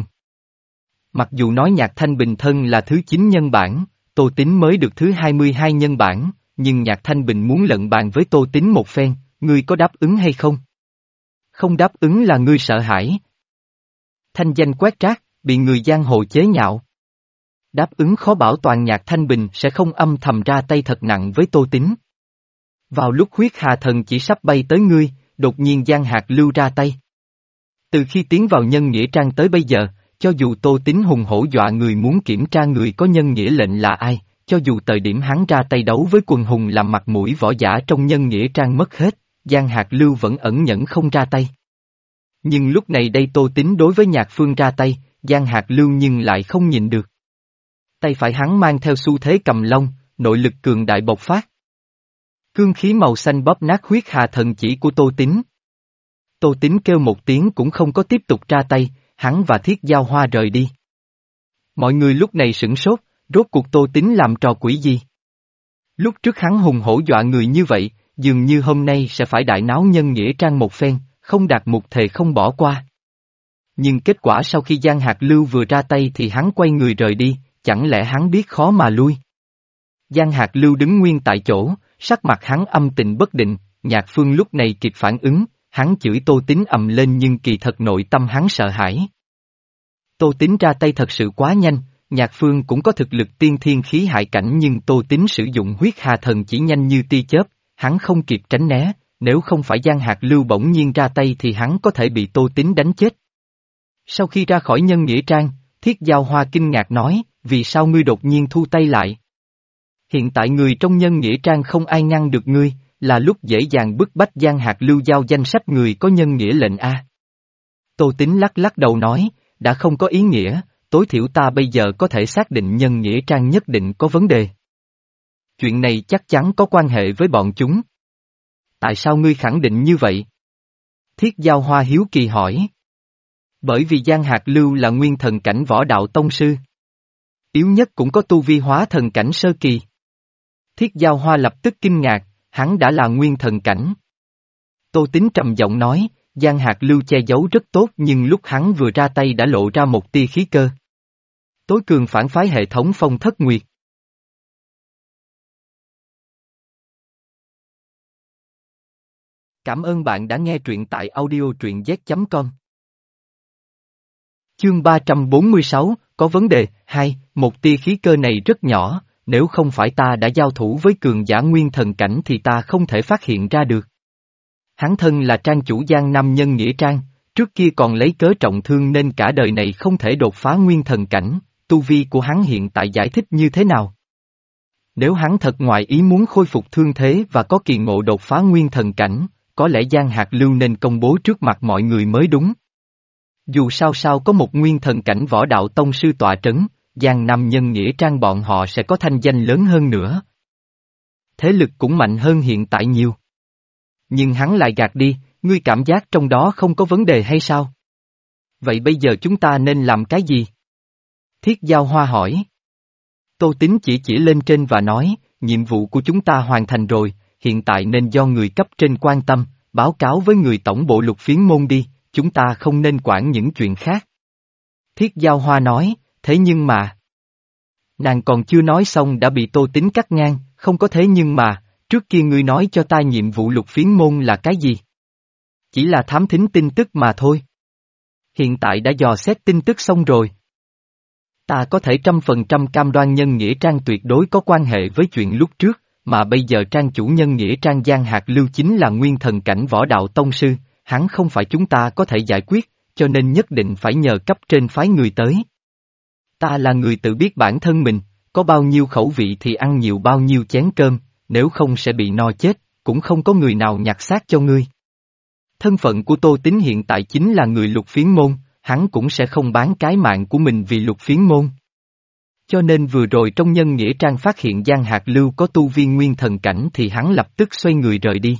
Speaker 1: Mặc dù nói Nhạc Thanh Bình thân là thứ chín nhân bản, Tô Tín mới được thứ hai mươi hai nhân bản, nhưng Nhạc Thanh Bình muốn lận bàn với Tô Tín một phen, ngươi có đáp ứng hay không? Không đáp ứng là ngươi sợ hãi. Thanh danh quét trác, bị người giang hồ chế nhạo. Đáp ứng khó bảo toàn Nhạc Thanh Bình sẽ không âm thầm ra tay thật nặng với Tô Tín. Vào lúc huyết hà thần chỉ sắp bay tới ngươi, đột nhiên Giang Hạc Lưu ra tay. Từ khi tiến vào nhân nghĩa trang tới bây giờ, cho dù Tô Tín hùng hổ dọa người muốn kiểm tra người có nhân nghĩa lệnh là ai, cho dù thời điểm hắn ra tay đấu với quần hùng làm mặt mũi võ giả trong nhân nghĩa trang mất hết, Giang Hạc Lưu vẫn ẩn nhẫn không ra tay. Nhưng lúc này đây Tô Tín đối với Nhạc Phương ra tay, Giang Hạc Lưu nhưng lại không nhìn được. Tay phải hắn mang theo xu thế cầm long, nội lực cường đại bộc phát. Cương khí màu xanh bóp nát huyết hà thần chỉ của Tô Tín. Tô Tín kêu một tiếng cũng không có tiếp tục ra tay, hắn và Thiết Giao Hoa rời đi. Mọi người lúc này sửng sốt, rốt cuộc Tô Tín làm trò quỷ gì? Lúc trước hắn hùng hổ dọa người như vậy, dường như hôm nay sẽ phải đại náo nhân nghĩa trang một phen, không đạt mục thề không bỏ qua. Nhưng kết quả sau khi Giang Hạc Lưu vừa ra tay thì hắn quay người rời đi, chẳng lẽ hắn biết khó mà lui? Giang Hạc Lưu đứng nguyên tại chỗ, sắc mặt hắn âm tình bất định, Nhạc Phương lúc này kịp phản ứng, hắn chửi Tô Tín ầm lên nhưng kỳ thật nội tâm hắn sợ hãi. Tô Tín ra tay thật sự quá nhanh, Nhạc Phương cũng có thực lực tiên thiên khí hại cảnh nhưng Tô Tín sử dụng huyết hà thần chỉ nhanh như tia chớp, hắn không kịp tránh né, nếu không phải Giang Hạc Lưu bỗng nhiên ra tay thì hắn có thể bị Tô Tín đánh chết. Sau khi ra khỏi nhân nghĩa trang, Thiết Giao Hoa kinh ngạc nói, vì sao ngươi đột nhiên thu tay lại? Hiện tại người trong nhân nghĩa trang không ai ngăn được ngươi, là lúc dễ dàng bức bách Giang Hạc Lưu giao danh sách người có nhân nghĩa lệnh A. Tô Tín lắc lắc đầu nói, đã không có ý nghĩa, tối thiểu ta bây giờ có thể xác định nhân nghĩa trang nhất định có vấn đề. Chuyện này chắc chắn có quan hệ với bọn chúng. Tại sao ngươi khẳng định như vậy? Thiết Giao Hoa hiếu kỳ hỏi. Bởi vì Giang Hạc Lưu là nguyên thần cảnh võ đạo tông sư. Yếu nhất cũng có tu vi hóa thần cảnh sơ kỳ. Thiết Giao Hoa lập tức kinh ngạc, hắn đã là nguyên thần cảnh. Tô Tín trầm giọng nói, Giang Hạc Lưu che giấu rất tốt nhưng lúc hắn vừa ra tay đã lộ ra một tia khí cơ. Tối cường phản phái hệ thống Phong Thất Nguyệt. Cảm ơn bạn đã nghe truyện tại audio truyện z chấm com. Chương ba trăm bốn mươi sáu, có vấn đề, hai, một tia khí cơ này rất nhỏ, nếu không phải ta đã giao thủ với cường giả nguyên thần cảnh thì ta không thể phát hiện ra được. Hắn thân là trang chủ Giang Nam Nhân Nghĩa Trang, trước kia còn lấy cớ trọng thương nên cả đời này không thể đột phá nguyên thần cảnh, tu vi của hắn hiện tại giải thích như thế nào? Nếu hắn thật ngoài ý muốn khôi phục thương thế và có kỳ ngộ đột phá nguyên thần cảnh, có lẽ Giang Hạc Lưu nên công bố trước mặt mọi người mới đúng. Dù sao sao có một nguyên thần cảnh võ đạo tông sư tọa trấn, Giang Nam Nhân Nghĩa Trang bọn họ sẽ có thanh danh lớn hơn nữa. Thế lực cũng mạnh hơn hiện tại nhiều. Nhưng hắn lại gạt đi, ngươi cảm giác trong đó không có vấn đề hay sao? Vậy bây giờ chúng ta nên làm cái gì? Thiết Giao Hoa hỏi. Tô Tín chỉ chỉ lên trên và nói, nhiệm vụ của chúng ta hoàn thành rồi, hiện tại nên do người cấp trên quan tâm, báo cáo với người tổng bộ Lục Phiến Môn đi, chúng ta không nên quản những chuyện khác. Thiết Giao Hoa nói, thế nhưng mà... Nàng còn chưa nói xong đã bị Tô Tín cắt ngang, không có thế nhưng mà, trước kia ngươi nói cho ta nhiệm vụ Lục Phiến Môn là cái gì? Chỉ là thám thính tin tức mà thôi. Hiện tại đã dò xét tin tức xong rồi. Ta có thể trăm phần trăm cam đoan Nhân Nghĩa Trang tuyệt đối có quan hệ với chuyện lúc trước, mà bây giờ trang chủ Nhân Nghĩa Trang Giang Hạc Lưu chính là nguyên thần cảnh võ đạo tông sư, hắn không phải chúng ta có thể giải quyết, cho nên nhất định phải nhờ cấp trên phái người tới. Ta là người tự biết bản thân mình, có bao nhiêu khẩu vị thì ăn nhiều bao nhiêu chén cơm, nếu không sẽ bị no chết, cũng không có người nào nhặt xác cho ngươi. Thân phận của Tô Tín hiện tại chính là người Lục Phiến Môn, hắn cũng sẽ không bán cái mạng của mình vì Lục Phiến Môn. Cho nên vừa rồi trong Nhân Nghĩa Trang phát hiện Giang Hạc Lưu có tu vi nguyên thần cảnh thì hắn lập tức xoay người rời đi.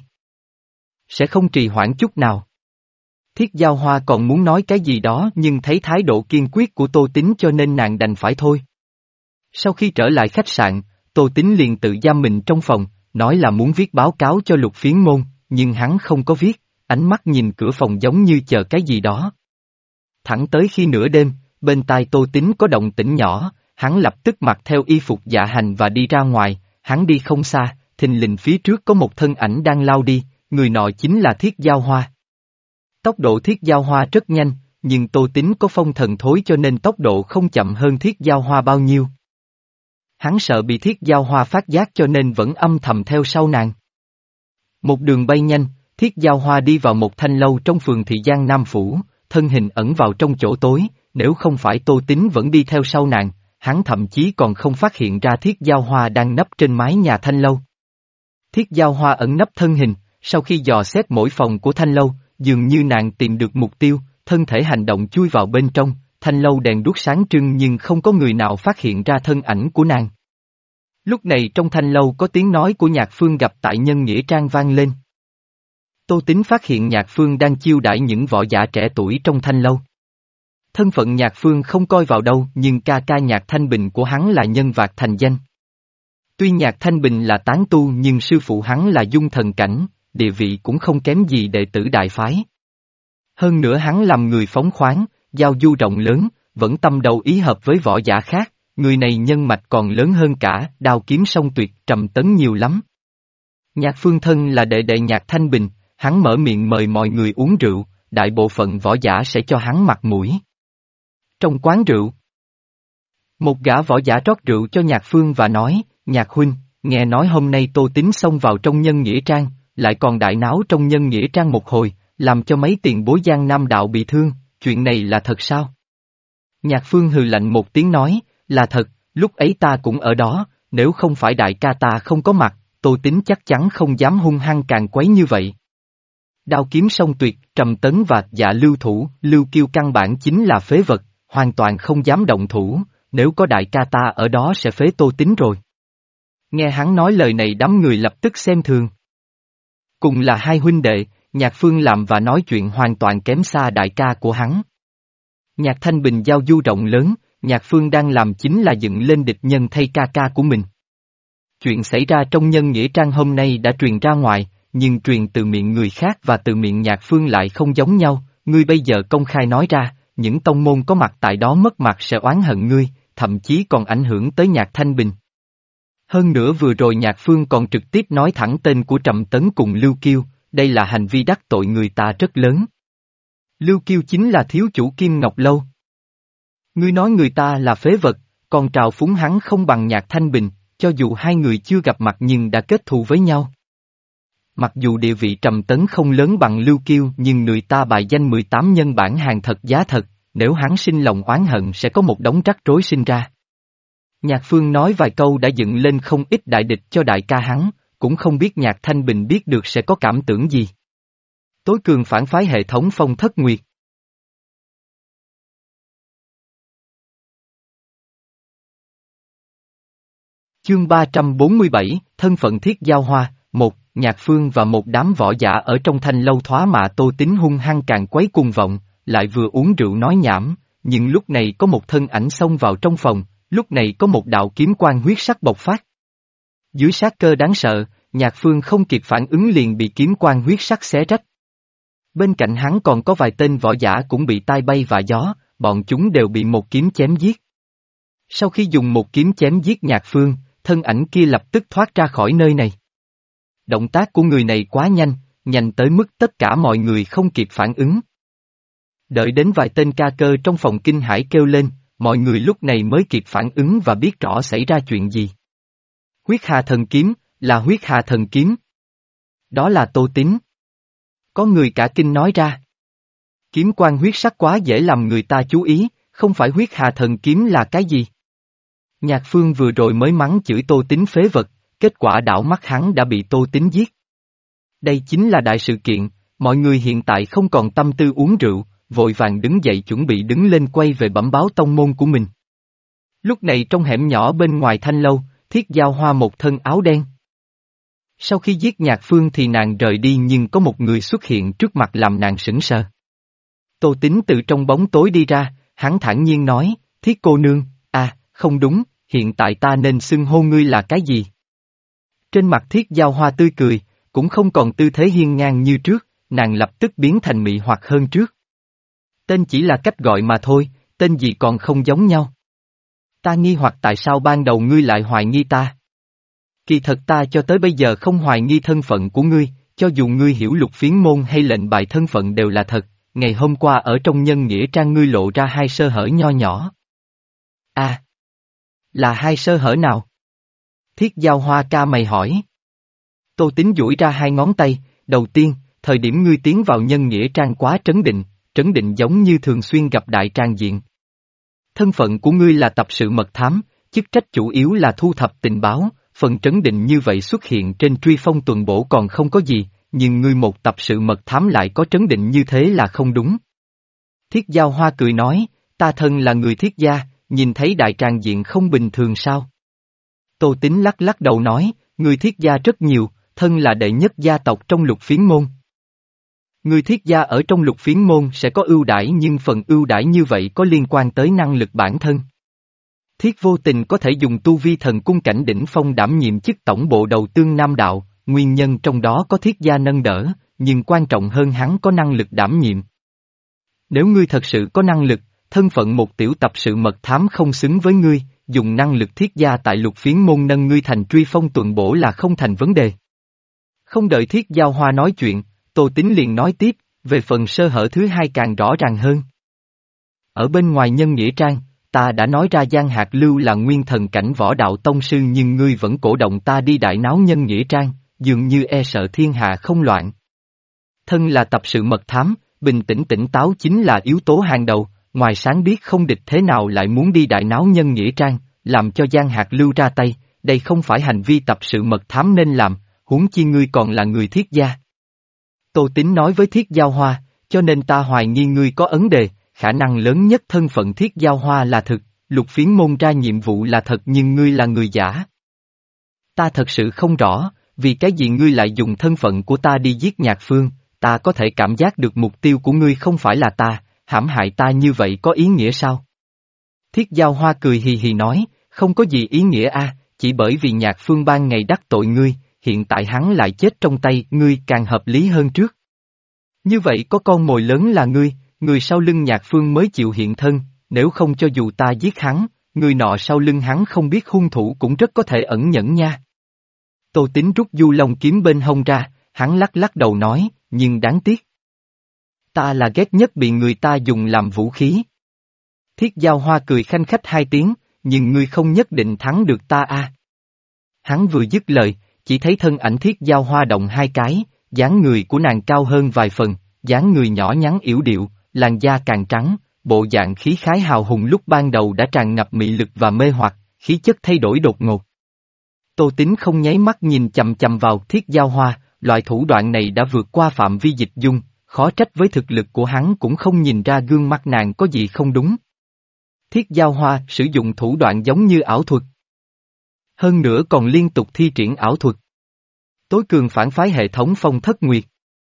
Speaker 1: Sẽ không trì hoãn chút nào. Thiết Giao Hoa còn muốn nói cái gì đó nhưng thấy thái độ kiên quyết của Tô Tín cho nên nàng đành phải thôi. Sau khi trở lại khách sạn, Tô Tín liền tự giam mình trong phòng, nói là muốn viết báo cáo cho Lục Phiến Môn, nhưng hắn không có viết, ánh mắt nhìn cửa phòng giống như chờ cái gì đó. Thẳng tới khi nửa đêm, bên tai Tô Tín có động tĩnh nhỏ, hắn lập tức mặc theo y phục dạ hành và đi ra ngoài, hắn đi không xa, thình lình phía trước có một thân ảnh đang lao đi, người nọ chính là Thiết Giao Hoa. Tốc độ Thiết Giao Hoa rất nhanh, nhưng Tô Tín có phong thần thối cho nên tốc độ không chậm hơn Thiết Giao Hoa bao nhiêu. Hắn sợ bị Thiết Giao Hoa phát giác cho nên vẫn âm thầm theo sau nàng. Một đường bay nhanh, Thiết Giao Hoa đi vào một thanh lâu trong phường thị Giang Nam Phủ, thân hình ẩn vào trong chỗ tối, nếu không phải Tô Tín vẫn đi theo sau nàng, hắn thậm chí còn không phát hiện ra Thiết Giao Hoa đang nấp trên mái nhà thanh lâu. Thiết Giao Hoa ẩn nấp thân hình, sau khi dò xét mỗi phòng của thanh lâu, dường như nàng tìm được mục tiêu, thân thể hành động chui vào bên trong, thanh lâu đèn đuốc sáng trưng nhưng không có người nào phát hiện ra thân ảnh của nàng. Lúc này trong thanh lâu có tiếng nói của Nhạc Phương gặp tại Nhân Nghĩa Trang vang lên. Tô Tín phát hiện Nhạc Phương đang chiêu đãi những võ giả trẻ tuổi trong thanh lâu. Thân phận Nhạc Phương không coi vào đâu nhưng ca ca Nhạc Thanh Bình của hắn là nhân vật thành danh. Tuy Nhạc Thanh Bình là tán tu nhưng sư phụ hắn là dung thần cảnh, địa vị cũng không kém gì đệ tử đại phái. Hơn nữa hắn làm người phóng khoáng, giao du rộng lớn, vẫn tâm đầu ý hợp với võ giả khác, người này nhân mạch còn lớn hơn cả Đao Kiếm Song Tuyệt Trầm Tấn nhiều lắm. Nhạc Phương thân là đệ đệ Nhạc Thanh Bình, hắn mở miệng mời mọi người uống rượu, đại bộ phận võ giả sẽ cho hắn mặt mũi. Trong quán rượu, một gã võ giả rót rượu cho Nhạc Phương và nói, Nhạc huynh, nghe nói hôm nay Tô Tín xông vào trong Nhân Nghĩa Trang, lại còn đại náo trong Nhân Nghĩa Trang một hồi, làm cho mấy tiền bối Giang Nam đạo bị thương, chuyện này là thật sao? Nhạc Phương hừ lạnh một tiếng nói, là thật, lúc ấy ta cũng ở đó, nếu không phải đại ca ta không có mặt, Tô Tín chắc chắn không dám hung hăng càng quấy như vậy. Đao Kiếm Song Tuyệt, Trầm Tấn và Dạ Lưu Thủ, Lưu Kiêu căn bản chính là phế vật, hoàn toàn không dám động thủ, nếu có đại ca ta ở đó sẽ phế Tô Tín rồi. Nghe hắn nói lời này đám người lập tức xem thường. Cùng là hai huynh đệ, Nhạc Phương làm và nói chuyện hoàn toàn kém xa đại ca của hắn. Nhạc Thanh Bình giao du rộng lớn, Nhạc Phương đang làm chính là dựng lên địch nhân thay ca ca của mình. Chuyện xảy ra trong Nhân Nghĩa Trang hôm nay đã truyền ra ngoài, nhưng truyền từ miệng người khác và từ miệng Nhạc Phương lại không giống nhau, ngươi bây giờ công khai nói ra, những tông môn có mặt tại đó mất mặt sẽ oán hận ngươi, thậm chí còn ảnh hưởng tới Nhạc Thanh Bình. Hơn nữa vừa rồi Nhạc Phương còn trực tiếp nói thẳng tên của Trầm Tấn cùng Lưu Kiêu, đây là hành vi đắc tội người ta rất lớn. Lưu Kiêu chính là thiếu chủ Kim Ngọc Lâu. Ngươi nói người ta là phế vật, còn trào phúng hắn không bằng Nhạc Thanh Bình, cho dù hai người chưa gặp mặt nhưng đã kết thù với nhau. Mặc dù địa vị Trầm Tấn không lớn bằng Lưu Kiêu nhưng người ta bài danh mười tám nhân bản hàng thật giá thật, nếu hắn sinh lòng oán hận sẽ có một đống rắc rối sinh ra. Nhạc Phương nói vài câu đã dựng lên không ít đại địch cho đại ca hắn, cũng không biết Nhạc Thanh Bình biết được sẽ có cảm tưởng gì. Tối cường phản phái hệ thống Phong Thất Nguyệt. Chương ba trăm bốn mươi bảy, Thân phận Thiết Giao Hoa, một, Nhạc Phương và một đám võ giả ở trong thanh lâu thoá mạ Tô Tín hung hăng càng quấy cuồng vọng, lại vừa uống rượu nói nhảm, nhưng lúc này có một thân ảnh xông vào trong phòng, lúc này có một đạo kiếm quang huyết sắc bộc phát. Dưới sát cơ đáng sợ, Nhạc Phương không kịp phản ứng liền bị kiếm quang huyết sắc xé rách. Bên cạnh hắn còn có vài tên võ giả cũng bị tai bay vạ gió, bọn chúng đều bị một kiếm chém giết. Sau khi dùng một kiếm chém giết Nhạc Phương, thân ảnh kia lập tức thoát ra khỏi nơi này. Động tác của người này quá nhanh, nhanh tới mức tất cả mọi người không kịp phản ứng. Đợi đến vài tên ca cơ trong phòng kinh hãi kêu lên, mọi người lúc này mới kịp phản ứng và biết rõ xảy ra chuyện gì. Huyết Hà Thần Kiếm, là Huyết Hà Thần Kiếm. Đó là Tô Tín. Có người cả kinh nói ra. Kiếm quang huyết sắc quá dễ làm người ta chú ý, không phải Huyết Hà Thần Kiếm là cái gì? Nhạc Phương vừa rồi mới mắng chửi Tô Tín phế vật, kết quả đảo mắt hắn đã bị Tô Tín giết. Đây chính là đại sự kiện, mọi người hiện tại không còn tâm tư uống rượu, vội vàng đứng dậy chuẩn bị đứng lên quay về bẩm báo tông môn của mình. Lúc này trong hẻm nhỏ bên ngoài thanh lâu, Thiết Giao Hoa một thân áo đen. Sau khi giết Nhạc Phương thì nàng rời đi nhưng có một người xuất hiện trước mặt làm nàng sững sờ. Tô Tín từ trong bóng tối đi ra, hắn thản nhiên nói, Thiết cô nương, à, không đúng, hiện tại ta nên xưng hô ngươi là cái gì? Trên mặt Thiết Giao Hoa tươi cười, cũng không còn tư thế hiên ngang như trước, nàng lập tức biến thành mị hoặc hơn trước. Tên chỉ là cách gọi mà thôi, tên gì còn không giống nhau. Ta nghi hoặc tại sao ban đầu ngươi lại hoài nghi ta. Kỳ thật ta cho tới bây giờ không hoài nghi thân phận của ngươi, cho dù ngươi hiểu lục phiến môn hay lệnh bài thân phận đều là thật, ngày hôm qua ở trong Nhân Nghĩa Trang ngươi lộ ra hai sơ hở nho nhỏ. À, là hai sơ hở nào? Thiết Giao Hoa ca mày hỏi. Tô Tín duỗi ra hai ngón tay, đầu tiên, thời điểm ngươi tiến vào Nhân Nghĩa Trang quá trấn định, trấn định giống như thường xuyên gặp đại trang diện. Thân phận của ngươi là tập sự mật thám, chức trách chủ yếu là thu thập tình báo, phần trấn định như vậy xuất hiện trên truy phong tuần bổ còn không có gì, nhưng ngươi một tập sự mật thám lại có trấn định như thế là không đúng. Thiết Giao Hoa cười nói, ta thân là người Thiết gia, nhìn thấy đại tràng diện không bình thường sao? Tô Tín lắc lắc đầu nói, người Thiết gia rất nhiều, thân là đệ nhất gia tộc trong Lục Phiến môn. Người Thiết gia ở trong Lục Phiến môn sẽ có ưu đãi, nhưng phần ưu đãi như vậy có liên quan tới năng lực bản thân. Thiết vô tình có thể dùng tu vi thần cung cảnh đỉnh phong đảm nhiệm chức tổng bộ đầu tương Nam đạo, nguyên nhân trong đó có Thiết gia nâng đỡ, nhưng quan trọng hơn hắn có năng lực đảm nhiệm. Nếu ngươi thật sự có năng lực, thân phận một tiểu tập sự mật thám không xứng với ngươi, dùng năng lực Thiết gia tại Lục Phiến môn nâng ngươi thành truy phong tuần bổ là không thành vấn đề. Không đợi Thiết Giao Hoa nói chuyện, Tô Tín liền nói tiếp, về phần sơ hở thứ hai càng rõ ràng hơn. Ở bên ngoài Nhân Nghĩa Trang, ta đã nói ra Giang Hạc Lưu là nguyên thần cảnh võ đạo tông sư, nhưng ngươi vẫn cổ động ta đi đại náo Nhân Nghĩa Trang, dường như e sợ thiên hạ không loạn. Thân là tập sự mật thám, bình tĩnh tỉnh táo chính là yếu tố hàng đầu, ngoài sáng biết không địch thế nào lại muốn đi đại náo Nhân Nghĩa Trang, làm cho Giang Hạc Lưu ra tay, đây không phải hành vi tập sự mật thám nên làm, huống chi ngươi còn là người Thiết gia. Tô Tín nói với Thiết Giao Hoa, cho nên ta hoài nghi ngươi có ấn đề, khả năng lớn nhất thân phận Thiết Giao Hoa là thực, Lục Phiến môn ra nhiệm vụ là thật nhưng ngươi là người giả. Ta thật sự không rõ, vì cái gì ngươi lại dùng thân phận của ta đi giết Nhạc Phương, ta có thể cảm giác được mục tiêu của ngươi không phải là ta, hãm hại ta như vậy có ý nghĩa sao? Thiết Giao Hoa cười hì hì nói, không có gì ý nghĩa a, chỉ bởi vì Nhạc Phương ban ngày đắc tội ngươi, hiện tại hắn lại chết trong tay ngươi càng hợp lý hơn trước. Như vậy có con mồi lớn là ngươi, người sau lưng Nhạc Phương mới chịu hiện thân, nếu không cho dù ta giết hắn, người nọ sau lưng hắn không biết hung thủ cũng rất có thể ẩn nhẫn nha. Tô Tín rút du long kiếm bên hông ra, hắn lắc lắc đầu nói, nhưng đáng tiếc. Ta là ghét nhất bị người ta dùng làm vũ khí. Thiết Giao Hoa cười khanh khách hai tiếng, nhưng ngươi không nhất định thắng được ta a. Hắn vừa dứt lời, chỉ thấy thân ảnh Thiết Giao Hoa động hai cái, dáng người của nàng cao hơn vài phần, dáng người nhỏ nhắn yểu điệu, làn da càng trắng, bộ dạng khí khái hào hùng lúc ban đầu đã tràn ngập mị lực và mê hoặc, khí chất thay đổi đột ngột. Tô Tín không nháy mắt nhìn chằm chằm vào Thiết Giao Hoa, loại thủ đoạn này đã vượt qua phạm vi dịch dung, khó trách với thực lực của hắn cũng không nhìn ra gương mặt nàng có gì không đúng. Thiết Giao Hoa sử dụng thủ đoạn giống như ảo thuật. Hơn nữa còn liên tục thi triển ảo thuật. Tối cường phản phái hệ thống Phong Thất Nguyệt.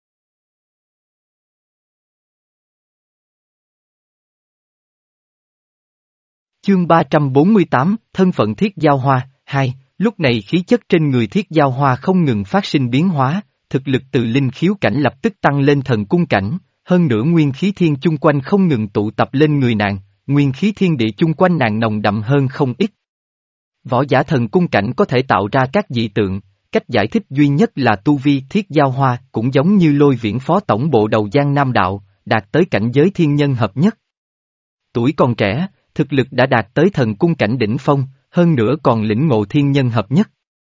Speaker 1: Chương ba trăm bốn mươi tám, thân phận Thiết Giao Hoa, hai, lúc này khí chất trên người Thiết Giao Hoa không ngừng phát sinh biến hóa, thực lực từ linh khiếu cảnh lập tức tăng lên thần cung cảnh, hơn nữa nguyên khí thiên chung quanh không ngừng tụ tập lên người nàng, nguyên khí thiên địa chung quanh nàng nồng đậm hơn không ít. Võ giả thần cung cảnh có thể tạo ra các dị tượng, cách giải thích duy nhất là tu vi Thiết Giao Hoa cũng giống như Lôi Viễn phó tổng bộ đầu Giang Nam đạo, đạt tới cảnh giới thiên nhân hợp nhất. Tuổi còn trẻ, thực lực đã đạt tới thần cung cảnh đỉnh phong, hơn nữa còn lĩnh ngộ thiên nhân hợp nhất.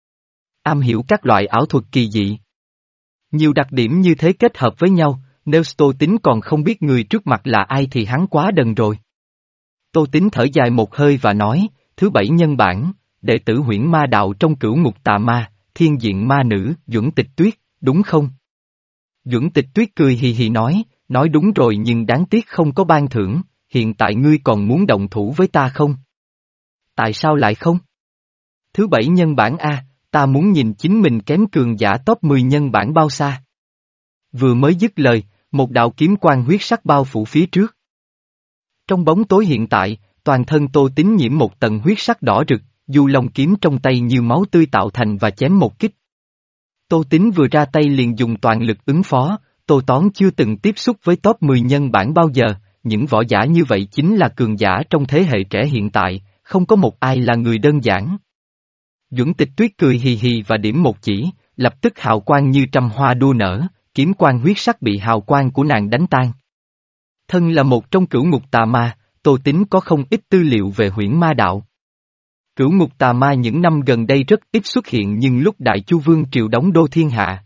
Speaker 1: Am hiểu các loại ảo thuật kỳ dị. Nhiều đặc điểm như thế kết hợp với nhau, nếu Tô Tín còn không biết người trước mặt là ai thì hắn quá đần rồi. Tô Tín thở dài một hơi và nói, thứ bảy nhân bản, đệ tử Huyễn Ma đạo trong Cửu Ngục Tà Ma, thiên diện ma nữ, Duẩn Tịch Tuyết, đúng không? Duẩn Tịch Tuyết cười hì hì nói, nói đúng rồi nhưng đáng tiếc không có ban thưởng, hiện tại ngươi còn muốn động thủ với ta không? Tại sao lại không? Thứ bảy nhân bản A, ta muốn nhìn chính mình kém cường giả top mười nhân bản bao xa. Vừa mới dứt lời, một đạo kiếm quang huyết sắc bao phủ phía trước. Trong bóng tối hiện tại, toàn thân Tô Tín nhiễm một tầng huyết sắc đỏ rực, du long kiếm trong tay như máu tươi tạo thành và chém một kích. Tô Tín vừa ra tay liền dùng toàn lực ứng phó, Tô Tón chưa từng tiếp xúc với top mười nhân bản bao giờ, những võ giả như vậy chính là cường giả trong thế hệ trẻ hiện tại, không có một ai là người đơn giản. Duẩn Tịch Tuyết cười hì hì và điểm một chỉ, lập tức hào quang như trăm hoa đua nở, kiếm quang huyết sắc bị hào quang của nàng đánh tan. Thân là một trong cửu ngục tà ma, Tô Tín có không ít tư liệu về Huyễn Ma đạo. Cửu ngục tà ma những năm gần đây rất ít xuất hiện nhưng lúc Đại Chu Vương triều đóng đô thiên hạ.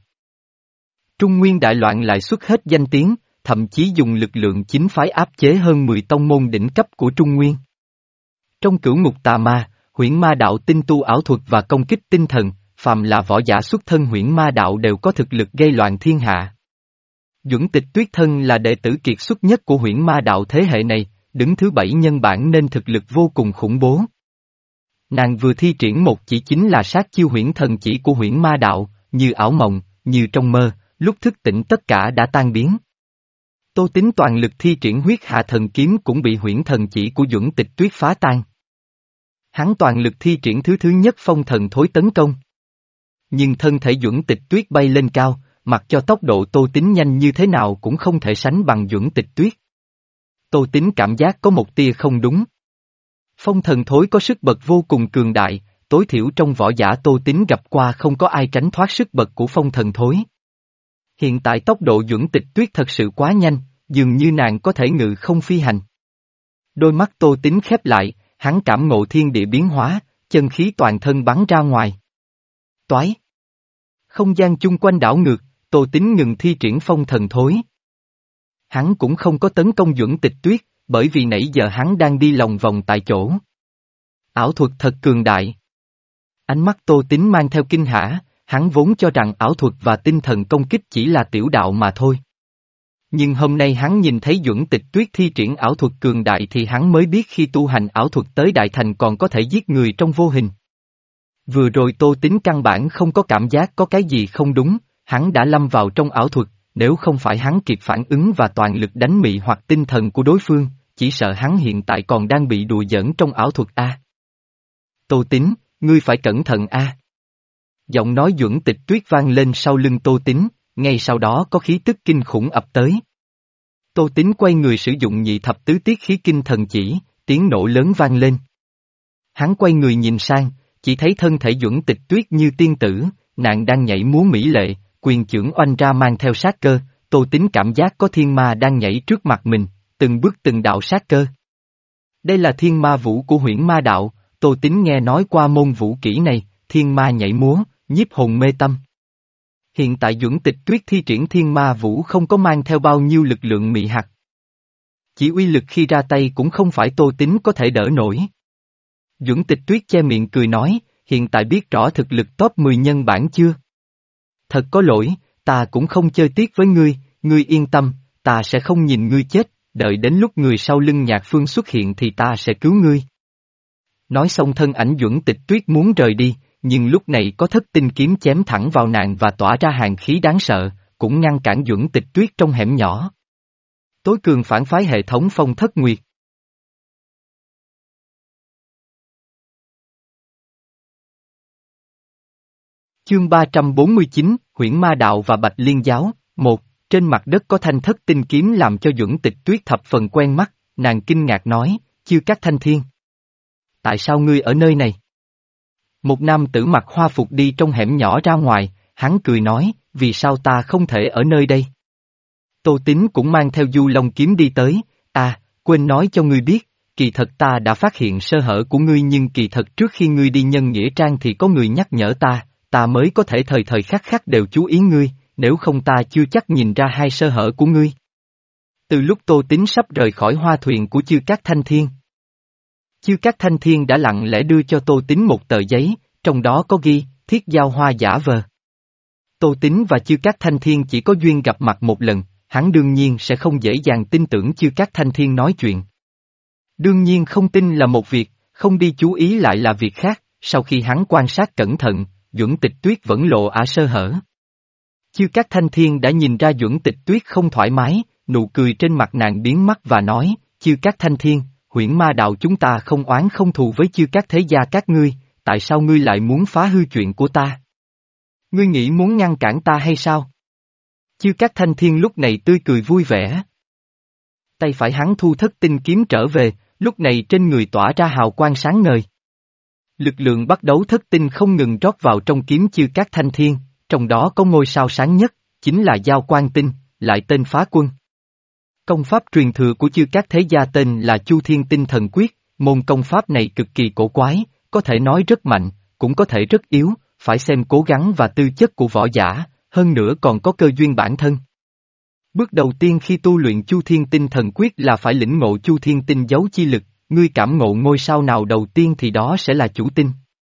Speaker 1: Trung Nguyên đại loạn lại xuất hết danh tiếng, thậm chí dùng lực lượng chính phái áp chế hơn mười tông môn đỉnh cấp của Trung Nguyên. Trong cửu ngục tà ma, Huyễn Ma đạo tinh tu ảo thuật và công kích tinh thần, phàm là võ giả xuất thân Huyễn Ma đạo đều có thực lực gây loạn thiên hạ. Duẩn Tịch Tuyết thân là đệ tử kiệt xuất nhất của Huyễn Ma đạo thế hệ này, đứng thứ bảy nhân bản nên thực lực vô cùng khủng bố. Nàng vừa thi triển một chỉ chính là sát chiêu huyễn thần chỉ của huyễn ma đạo, như ảo mộng, như trong mơ, lúc thức tỉnh tất cả đã tan biến. Tô Tín toàn lực thi triển huyết hạ thần kiếm cũng bị huyễn thần chỉ của Duẩn Tịch Tuyết phá tan. Hắn toàn lực thi triển thứ thứ nhất phong thần thối tấn công. Nhưng thân thể Duẩn Tịch Tuyết bay lên cao, mặc cho tốc độ Tô Tín nhanh như thế nào cũng không thể sánh bằng Duẩn Tịch Tuyết. Tô Tín cảm giác có một tia không đúng. Phong thần thối có sức bật vô cùng cường đại, tối thiểu trong võ giả Tô Tín gặp qua không có ai tránh thoát sức bật của phong thần thối. Hiện tại tốc độ Duẩn Tịch Tuyết thật sự quá nhanh, dường như nàng có thể ngự không phi hành. Đôi mắt Tô Tín khép lại, hắn cảm ngộ thiên địa biến hóa, chân khí toàn thân bắn ra ngoài. Toái! Không gian chung quanh đảo ngược, Tô Tín ngừng thi triển phong thần thối. Hắn cũng không có tấn công Duẩn Tịch Tuyết, bởi vì nãy giờ hắn đang đi lòng vòng tại chỗ. Ảo thuật thật cường đại. Ánh mắt Tô Tín mang theo kinh hãi, hắn vốn cho rằng ảo thuật và tinh thần công kích chỉ là tiểu đạo mà thôi. Nhưng hôm nay hắn nhìn thấy Duẩn Tịch Tuyết thi triển ảo thuật cường đại thì hắn mới biết khi tu hành ảo thuật tới đại thành còn có thể giết người trong vô hình. Vừa rồi Tô Tín căn bản không có cảm giác có cái gì không đúng, hắn đã lâm vào trong ảo thuật, nếu không phải hắn kịp phản ứng và toàn lực đánh mị hoặc tinh thần của đối phương, chỉ sợ hắn hiện tại còn đang bị đùa giỡn trong ảo thuật a. Tô Tín, ngươi phải cẩn thận a. Giọng nói Duẩn Tịch Tuyết vang lên sau lưng Tô Tín, ngay sau đó có khí tức kinh khủng ập tới. Tô Tín quay người sử dụng nhị thập tứ tiết khí kinh thần chỉ, tiếng nổ lớn vang lên. Hắn quay người nhìn sang, chỉ thấy thân thể Duẩn Tịch Tuyết như tiên tử, nàng đang nhảy múa mỹ lệ, quyền chưởng oanh ra mang theo sát cơ, Tô Tín cảm giác có thiên ma đang nhảy trước mặt mình, từng bước từng đạo sát cơ. Đây là thiên ma vũ của huyễn ma đạo, Tô Tín nghe nói qua môn vũ kỹ này, thiên ma nhảy múa, nhiếp hồn mê tâm. Hiện tại Duẩn Tịch Tuyết thi triển thiên ma vũ không có mang theo bao nhiêu lực lượng mị hoặc. Chỉ uy lực khi ra tay cũng không phải Tô Tín có thể đỡ nổi. Duẩn Tịch Tuyết che miệng cười nói, hiện tại biết rõ thực lực top mười nhân bản chưa? Thật có lỗi, ta cũng không chơi tiếc với ngươi, ngươi yên tâm, ta sẽ không nhìn ngươi chết, đợi đến lúc người sau lưng Nhạc Phương xuất hiện thì ta sẽ cứu ngươi. Nói xong thân ảnh Duẩn Tịch Tuyết muốn rời đi, nhưng lúc này có thất tinh kiếm chém thẳng vào nàng và tỏa ra hàn khí đáng sợ, cũng ngăn cản Duẩn Tịch Tuyết trong hẻm nhỏ. Tối cường phản phái hệ thống Phong Thất Nguyệt. Chương ba trăm bốn mươi chín, Huyễn Ma Đạo và Bạch Liên Giáo, một, trên mặt đất có thanh thất tinh kiếm làm cho Duẩn Tịch Tuyết thập phần quen mắt, nàng kinh ngạc nói, Chư Cát Thanh Thiên. Tại sao ngươi ở nơi này? Một nam tử mặc hoa phục đi trong hẻm nhỏ ra ngoài, hắn cười nói, vì sao ta không thể ở nơi đây? Tô Tín cũng mang theo Du Long kiếm đi tới, à, quên nói cho ngươi biết, kỳ thật ta đã phát hiện sơ hở của ngươi nhưng kỳ thật trước khi ngươi đi Nhân Nghĩa Trang thì có người nhắc nhở ta, ta mới có thể thời thời khắc khắc đều chú ý ngươi, nếu không ta chưa chắc nhìn ra hai sơ hở của ngươi. Từ lúc Tô Tín sắp rời khỏi hoa thuyền của Chư Cát Thanh Thiên, Chư Cát Thanh Thiên đã lặng lẽ đưa cho Tô Tín một tờ giấy, trong đó có ghi, thiết giao hoa giả vờ. Tô Tín và Chư Cát Thanh Thiên chỉ có duyên gặp mặt một lần, hắn đương nhiên sẽ không dễ dàng tin tưởng Chư Cát Thanh Thiên nói chuyện. Đương nhiên không tin là một việc, không đi chú ý lại là việc khác, sau khi hắn quan sát cẩn thận, Duẩn Tịch Tuyết vẫn lộ ả sơ hở. Chư Cát Thanh Thiên đã nhìn ra Duẩn Tịch Tuyết không thoải mái, nụ cười trên mặt nàng biến mất và nói, Chư Cát Thanh Thiên, huyễn ma đạo chúng ta không oán không thù với Chư Cát thế gia các ngươi, tại sao ngươi lại muốn phá hư chuyện của ta? Ngươi nghĩ muốn ngăn cản ta hay sao? Chư Cát Thanh Thiên lúc này tươi cười vui vẻ. Tay phải hắn thu thất tinh kiếm trở về, lúc này trên người tỏa ra hào quang sáng ngời. Lực lượng bắt đấu thất tinh không ngừng rót vào trong kiếm Chư Cát Thanh Thiên, trong đó có ngôi sao sáng nhất, chính là Giao Quang Tinh, lại tên Phá Quân. Công pháp truyền thừa của Chư Cát thế gia tên là Chu Thiên Tinh Thần Quyết, môn công pháp này cực kỳ cổ quái, có thể nói rất mạnh, cũng có thể rất yếu, phải xem cố gắng và tư chất của võ giả, hơn nữa còn có cơ duyên bản thân. Bước đầu tiên khi tu luyện Chu Thiên Tinh Thần Quyết là phải lĩnh ngộ Chu Thiên Tinh dấu chi lực, ngươi cảm ngộ ngôi sao nào đầu tiên thì đó sẽ là chủ tinh.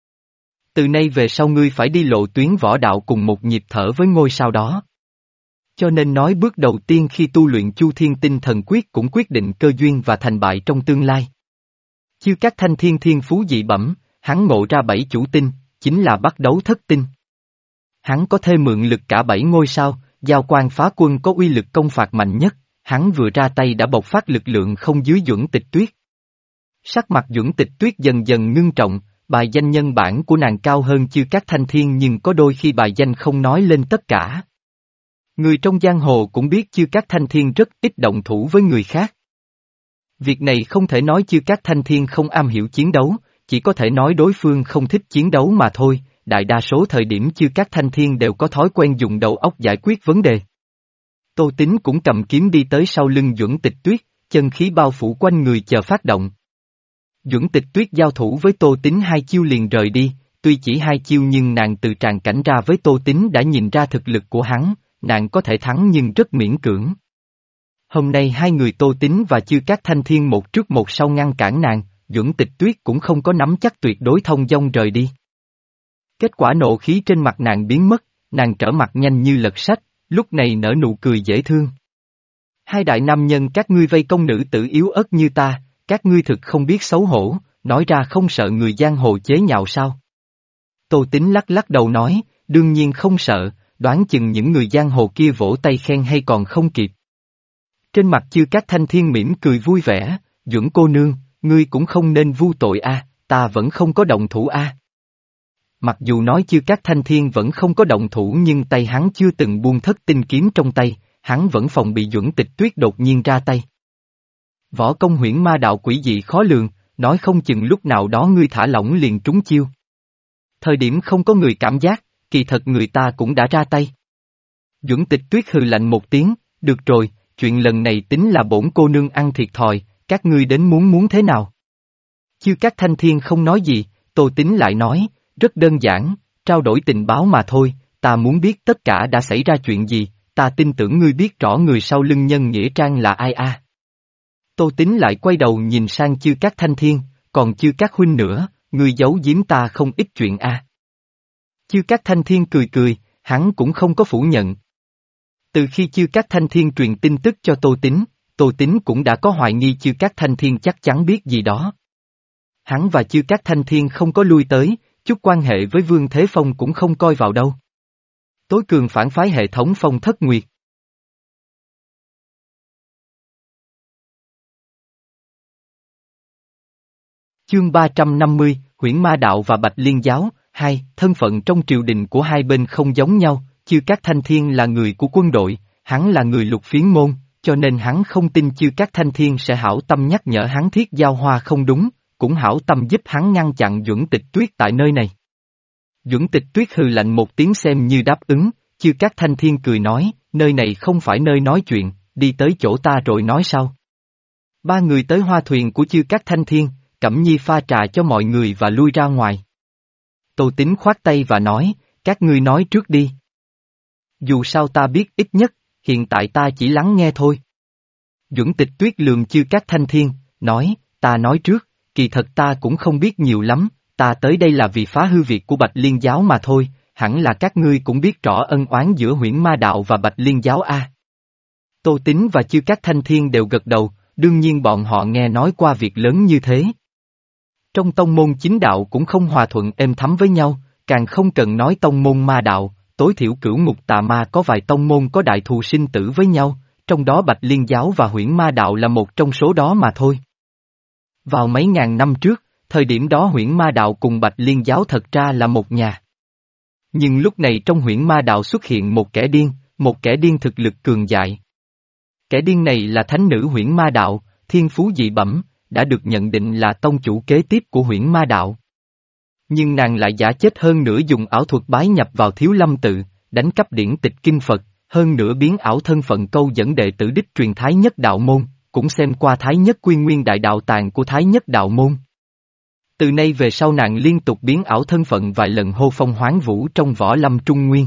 Speaker 1: Từ nay về sau ngươi phải đi lộ tuyến võ đạo cùng một nhịp thở với ngôi sao đó. Cho nên nói bước đầu tiên khi tu luyện Chu Thiên Tinh Thần Quyết cũng quyết định cơ duyên và thành bại trong tương lai. Chư Cát Thanh Thiên thiên phú dị bẩm, hắn ngộ ra bảy chủ tinh, chính là bắt đấu thất tinh. Hắn có thể mượn lực cả bảy ngôi sao, giao quan phá quân có uy lực công phạt mạnh nhất, hắn vừa ra tay đã bộc phát lực lượng không dưới Duẩn Tịch Tuyết. Sắc mặt Duẩn Tịch Tuyết dần dần ngưng trọng, bài danh nhân bản của nàng cao hơn Chư Cát Thanh Thiên nhưng có đôi khi bài danh không nói lên tất cả. Người trong giang hồ cũng biết Chư Cát Thanh Thiên rất ít động thủ với người khác. Việc này không thể nói Chư Cát Thanh Thiên không am hiểu chiến đấu, chỉ có thể nói đối phương không thích chiến đấu mà thôi, đại đa số thời điểm Chư Cát Thanh Thiên đều có thói quen dùng đầu óc giải quyết vấn đề. Tô Tín cũng cầm kiếm đi tới sau lưng Duẩn Tịch Tuyết, chân khí bao phủ quanh người chờ phát động. Duẩn Tịch Tuyết giao thủ với Tô Tín hai chiêu liền rời đi, tuy chỉ hai chiêu nhưng nàng từ tràng cảnh ra với Tô Tín đã nhìn ra thực lực của hắn, nàng có thể thắng nhưng rất miễn cưỡng. Hôm nay hai người Tô Tín và Chư Cát Thanh Thiên một trước một sau ngăn cản nàng, Duẩn Tịch Tuyết cũng không có nắm chắc tuyệt đối thông dong rời đi. Kết quả nộ khí trên mặt nàng biến mất, nàng trở mặt nhanh như lật sách, lúc này nở nụ cười dễ thương. Hai đại nam nhân các ngươi vây công nữ tử yếu ớt như ta, các ngươi thực không biết xấu hổ, nói ra không sợ người giang hồ chế nhạo sao? Tô Tín lắc lắc đầu nói, đương nhiên không sợ, đoán chừng những người giang hồ kia vỗ tay khen hay còn không kịp. Trên mặt Chư Cát Thanh Thiên mỉm cười vui vẻ, Duẩn cô nương, ngươi cũng không nên vu tội a, ta vẫn không có động thủ a. Mặc dù nói Chư Cát Thanh Thiên vẫn không có động thủ nhưng tay hắn chưa từng buông thất tinh kiếm trong tay, hắn vẫn phòng bị Duẩn Tịch Tuyết đột nhiên ra tay. Võ công huyễn ma đạo quỷ dị khó lường, nói không chừng lúc nào đó ngươi thả lỏng liền trúng chiêu. Thời điểm không có người cảm giác, kỳ thật người ta cũng đã ra tay. Duẩn Tịch Tuyết hừ lạnh một tiếng, được rồi, chuyện lần này tính là bổn cô nương ăn thiệt thòi, các ngươi đến muốn muốn thế nào? Chư Cát Thanh Thiên không nói gì, Tô Tín lại nói, rất đơn giản, trao đổi tình báo mà thôi, ta muốn biết tất cả đã xảy ra chuyện gì, ta tin tưởng ngươi biết rõ người sau lưng nhân nghĩa trang là ai a. À. Tô Tín lại quay đầu nhìn sang Chư Cát Thanh Thiên, còn Chư Cát huynh nữa, ngươi giấu giếm ta không ít chuyện a. À. Chư Cát Thanh Thiên cười cười, hắn cũng không có phủ nhận. Từ khi Chư Cát Thanh Thiên truyền tin tức cho Tô Tín, Tô Tín cũng đã có hoài nghi Chư Cát Thanh Thiên chắc chắn biết gì đó. Hắn và Chư Cát Thanh Thiên không có lui tới, chút quan hệ với Vương Thế Phong cũng không coi vào đâu. Tối cường phản phái hệ thống Phong Thất Nguyệt. Chương ba trăm năm mươi, Huyễn Ma Đạo và Bạch Liên Giáo, hai, thân phận trong triều đình của hai bên không giống nhau, Chư Cát Thanh Thiên là người của quân đội, hắn là người Lục Phiến môn, cho nên hắn không tin Chư Cát Thanh Thiên sẽ hảo tâm nhắc nhở hắn Thiết Giao Hoa không đúng, cũng hảo tâm giúp hắn ngăn chặn Duẩn Tịch Tuyết tại nơi này. Duẩn Tịch Tuyết hừ lạnh một tiếng xem như đáp ứng, Chư Cát Thanh Thiên cười nói, nơi này không phải nơi nói chuyện, đi tới chỗ ta rồi nói sau. Ba người tới hoa thuyền của Chư Cát Thanh Thiên, Cẩm Nhi pha trà cho mọi người và lui ra ngoài. Tô Tín khoát tay và nói, các ngươi nói trước đi. Dù sao ta biết ít nhất, hiện tại ta chỉ lắng nghe thôi. Duẩn Tịch Tuyết lườm Chư Cát Thanh Thiên, nói, ta nói trước, kỳ thật ta cũng không biết nhiều lắm, ta tới đây là vì phá hư việc của Bạch Liên Giáo mà thôi, hẳn là các ngươi cũng biết rõ ân oán giữa Huyễn Ma Đạo và Bạch Liên Giáo a. Tô Tín và Chư Cát Thanh Thiên đều gật đầu, đương nhiên bọn họ nghe nói qua việc lớn như thế. Trong tông môn chính đạo cũng không hòa thuận êm thấm với nhau, càng không cần nói tông môn ma đạo, tối thiểu cửu ngục tà ma có vài tông môn có đại thù sinh tử với nhau, trong đó Bạch Liên Giáo và Huyễn Ma Đạo là một trong số đó mà thôi. Vào mấy ngàn năm trước, thời điểm đó Huyễn Ma Đạo cùng Bạch Liên Giáo thật ra là một nhà. Nhưng lúc này trong Huyễn Ma Đạo xuất hiện một kẻ điên, một kẻ điên thực lực cường đại. Kẻ điên này là thánh nữ Huyễn Ma Đạo, thiên phú dị bẩm, đã được nhận định là tông chủ kế tiếp của Huyễn Ma Đạo. Nhưng nàng lại giả chết hơn nữa dùng ảo thuật bái nhập vào Thiếu Lâm Tự, đánh cắp điển tịch kinh Phật, hơn nữa biến ảo thân phận câu dẫn đệ tử đích truyền Thái Nhất Đạo Môn, cũng xem qua Thái Nhất Quy Nguyên Đại Đạo Tàng của Thái Nhất Đạo Môn. Từ nay về sau nàng liên tục biến ảo thân phận vài lần hô phong hoán vũ trong võ lâm Trung Nguyên.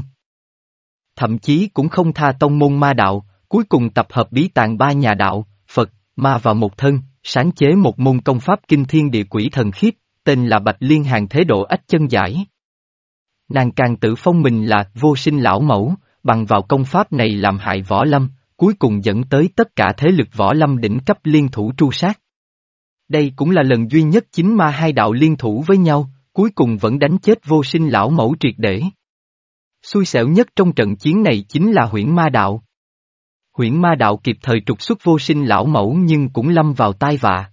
Speaker 1: Thậm chí cũng không tha tông môn ma đạo, cuối cùng tập hợp bí tàng ba nhà đạo, Phật, ma vào một thân, sáng chế một môn công pháp kinh thiên địa quỷ thần khiếp, tên là Bạch Liên Hàng Thế Độ Ách Chân Giải. Nàng càng tự phong mình là vô sinh lão mẫu, bằng vào công pháp này làm hại võ lâm, cuối cùng dẫn tới tất cả thế lực võ lâm đỉnh cấp liên thủ tru sát. Đây cũng là lần duy nhất chính ma hai đạo liên thủ với nhau, Cuối cùng vẫn đánh chết Vô Sinh lão mẫu triệt để. Xui xẻo nhất trong trận chiến này chính là Huyễn Ma Đạo. Huyễn Ma Đạo kịp thời trục xuất Vô Sinh lão mẫu nhưng cũng lâm vào tai vạ.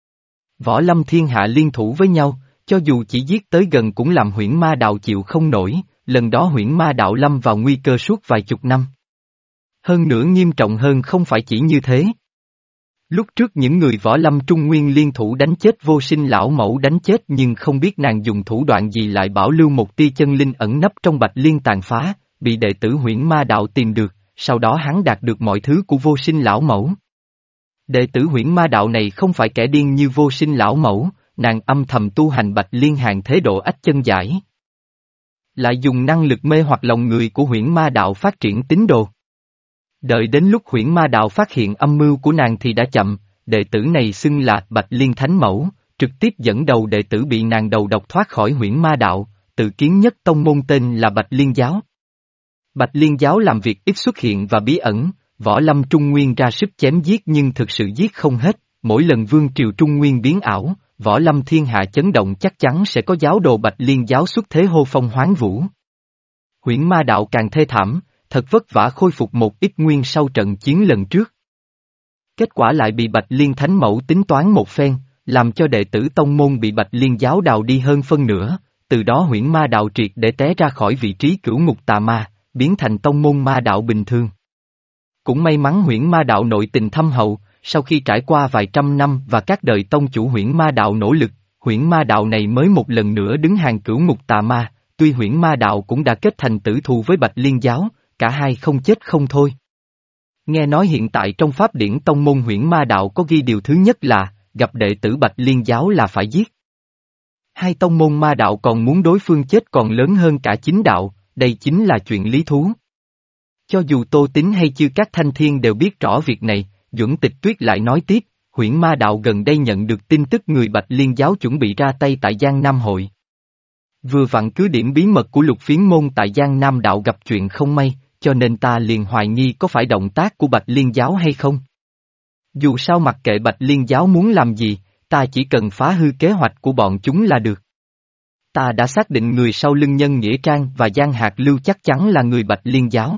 Speaker 1: Võ Lâm thiên hạ liên thủ với nhau, cho dù chỉ giết tới gần cũng làm Huyễn Ma Đạo chịu không nổi, lần đó Huyễn Ma Đạo lâm vào nguy cơ suốt vài chục năm. Hơn nữa nghiêm trọng hơn không phải chỉ như thế. Lúc trước những người Võ Lâm Trung Nguyên liên thủ đánh chết Vô Sinh lão mẫu đánh chết nhưng không biết nàng dùng thủ đoạn gì lại bảo lưu một tia chân linh ẩn nấp trong Bạch Liên tàn phá, bị đệ tử Huyễn Ma Đạo tìm được, sau đó hắn đạt được mọi thứ của Vô Sinh lão mẫu. Đệ tử Huyễn Ma Đạo này không phải kẻ điên như Vô Sinh lão mẫu, nàng âm thầm tu hành Bạch Liên hàng thế độ ách chân giải. Lại dùng năng lực mê hoặc lòng người của Huyễn Ma Đạo phát triển tín đồ. Đợi đến lúc Huyễn Ma Đạo phát hiện âm mưu của nàng thì đã chậm, đệ tử này xưng là Bạch Liên Thánh Mẫu, trực tiếp dẫn đầu đệ tử bị nàng đầu độc thoát khỏi Huyễn Ma Đạo, tự kiến nhất tông môn tên là Bạch Liên Giáo. Bạch Liên Giáo làm việc ít xuất hiện và bí ẩn, Võ Lâm Trung Nguyên ra sức chém giết nhưng thực sự giết không hết, mỗi lần vương triều Trung Nguyên biến ảo, Võ Lâm thiên hạ chấn động chắc chắn sẽ có giáo đồ Bạch Liên Giáo xuất thế hô phong hoán vũ. Huyễn Ma Đạo càng thê thảm, thật vất vả khôi phục một ít nguyên sau trận chiến lần trước. Kết quả lại bị Bạch Liên Thánh Mẫu tính toán một phen, làm cho đệ tử tông môn bị Bạch Liên Giáo đào đi hơn phân nửa, từ đó Huyễn Ma Đạo triệt để té ra khỏi vị trí cửu ngục tà ma, biến thành tông môn ma đạo bình thường. Cũng may mắn Huyễn Ma Đạo nội tình thâm hậu, sau khi trải qua vài trăm năm và các đời tông chủ Huyễn Ma Đạo nỗ lực, Huyễn Ma Đạo này mới một lần nữa đứng hàng cửu ngục tà ma, tuy Huyễn Ma Đạo cũng đã kết thành tử thù với Bạch Liên Giáo, cả hai không chết không thôi. Nghe nói hiện tại trong pháp điển tông môn Huyễn Ma Đạo có ghi điều thứ nhất là, gặp đệ tử Bạch Liên Giáo là phải giết. Hai tông môn ma đạo còn muốn đối phương chết còn lớn hơn cả chính đạo, đây chính là chuyện lý thú. Cho dù Tô Tín hay Chư Các Thanh Thiên đều biết rõ việc này, Duẩn Tịch Tuyết lại nói tiếp, Huyễn Ma Đạo gần đây nhận được tin tức người Bạch Liên Giáo chuẩn bị ra tay tại Giang Nam Hội. Vừa vặn cứ điểm bí mật của Lục Phiến Môn tại Giang Nam Đạo gặp chuyện không may, cho nên ta liền hoài nghi có phải động tác của Bạch Liên Giáo hay không. Dù sao mặc kệ Bạch Liên Giáo muốn làm gì, ta chỉ cần phá hư kế hoạch của bọn chúng là được. Ta đã xác định người sau lưng Nhân Nghĩa Trang và Giang Hạc Lưu chắc chắn là người Bạch Liên Giáo.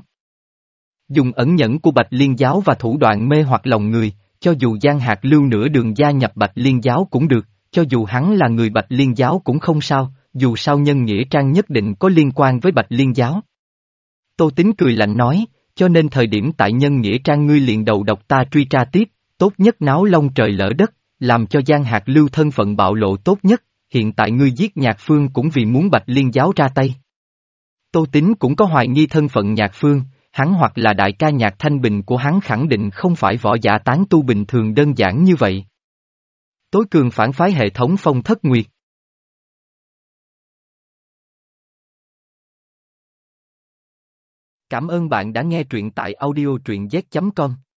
Speaker 1: Dùng ẩn nhẫn của Bạch Liên Giáo và thủ đoạn mê hoặc lòng người, cho dù Giang Hạc Lưu nửa đường gia nhập Bạch Liên Giáo cũng được, cho dù hắn là người Bạch Liên Giáo cũng không sao, dù sao Nhân Nghĩa Trang nhất định có liên quan với Bạch Liên Giáo. Tô Tín cười lạnh nói, cho nên thời điểm tại Nhân Nghĩa Trang ngươi liền đầu độc ta truy tra tiếp, tốt nhất náo long trời lỡ đất, làm cho Giang Hạc Lưu thân phận bạo lộ tốt nhất, hiện tại ngươi giết Nhạc Phương cũng vì muốn Bạch Liên Giáo ra tay. Tô Tín cũng có hoài nghi thân phận Nhạc Phương, hắn hoặc là đại ca Nhạc Thanh Bình của hắn khẳng định không phải võ giả tán tu bình thường đơn giản như vậy. Tối cường phản phái hệ thống Phong Thất Nguyệt. Cảm ơn bạn đã nghe truyện tại audio truyện z chấm com.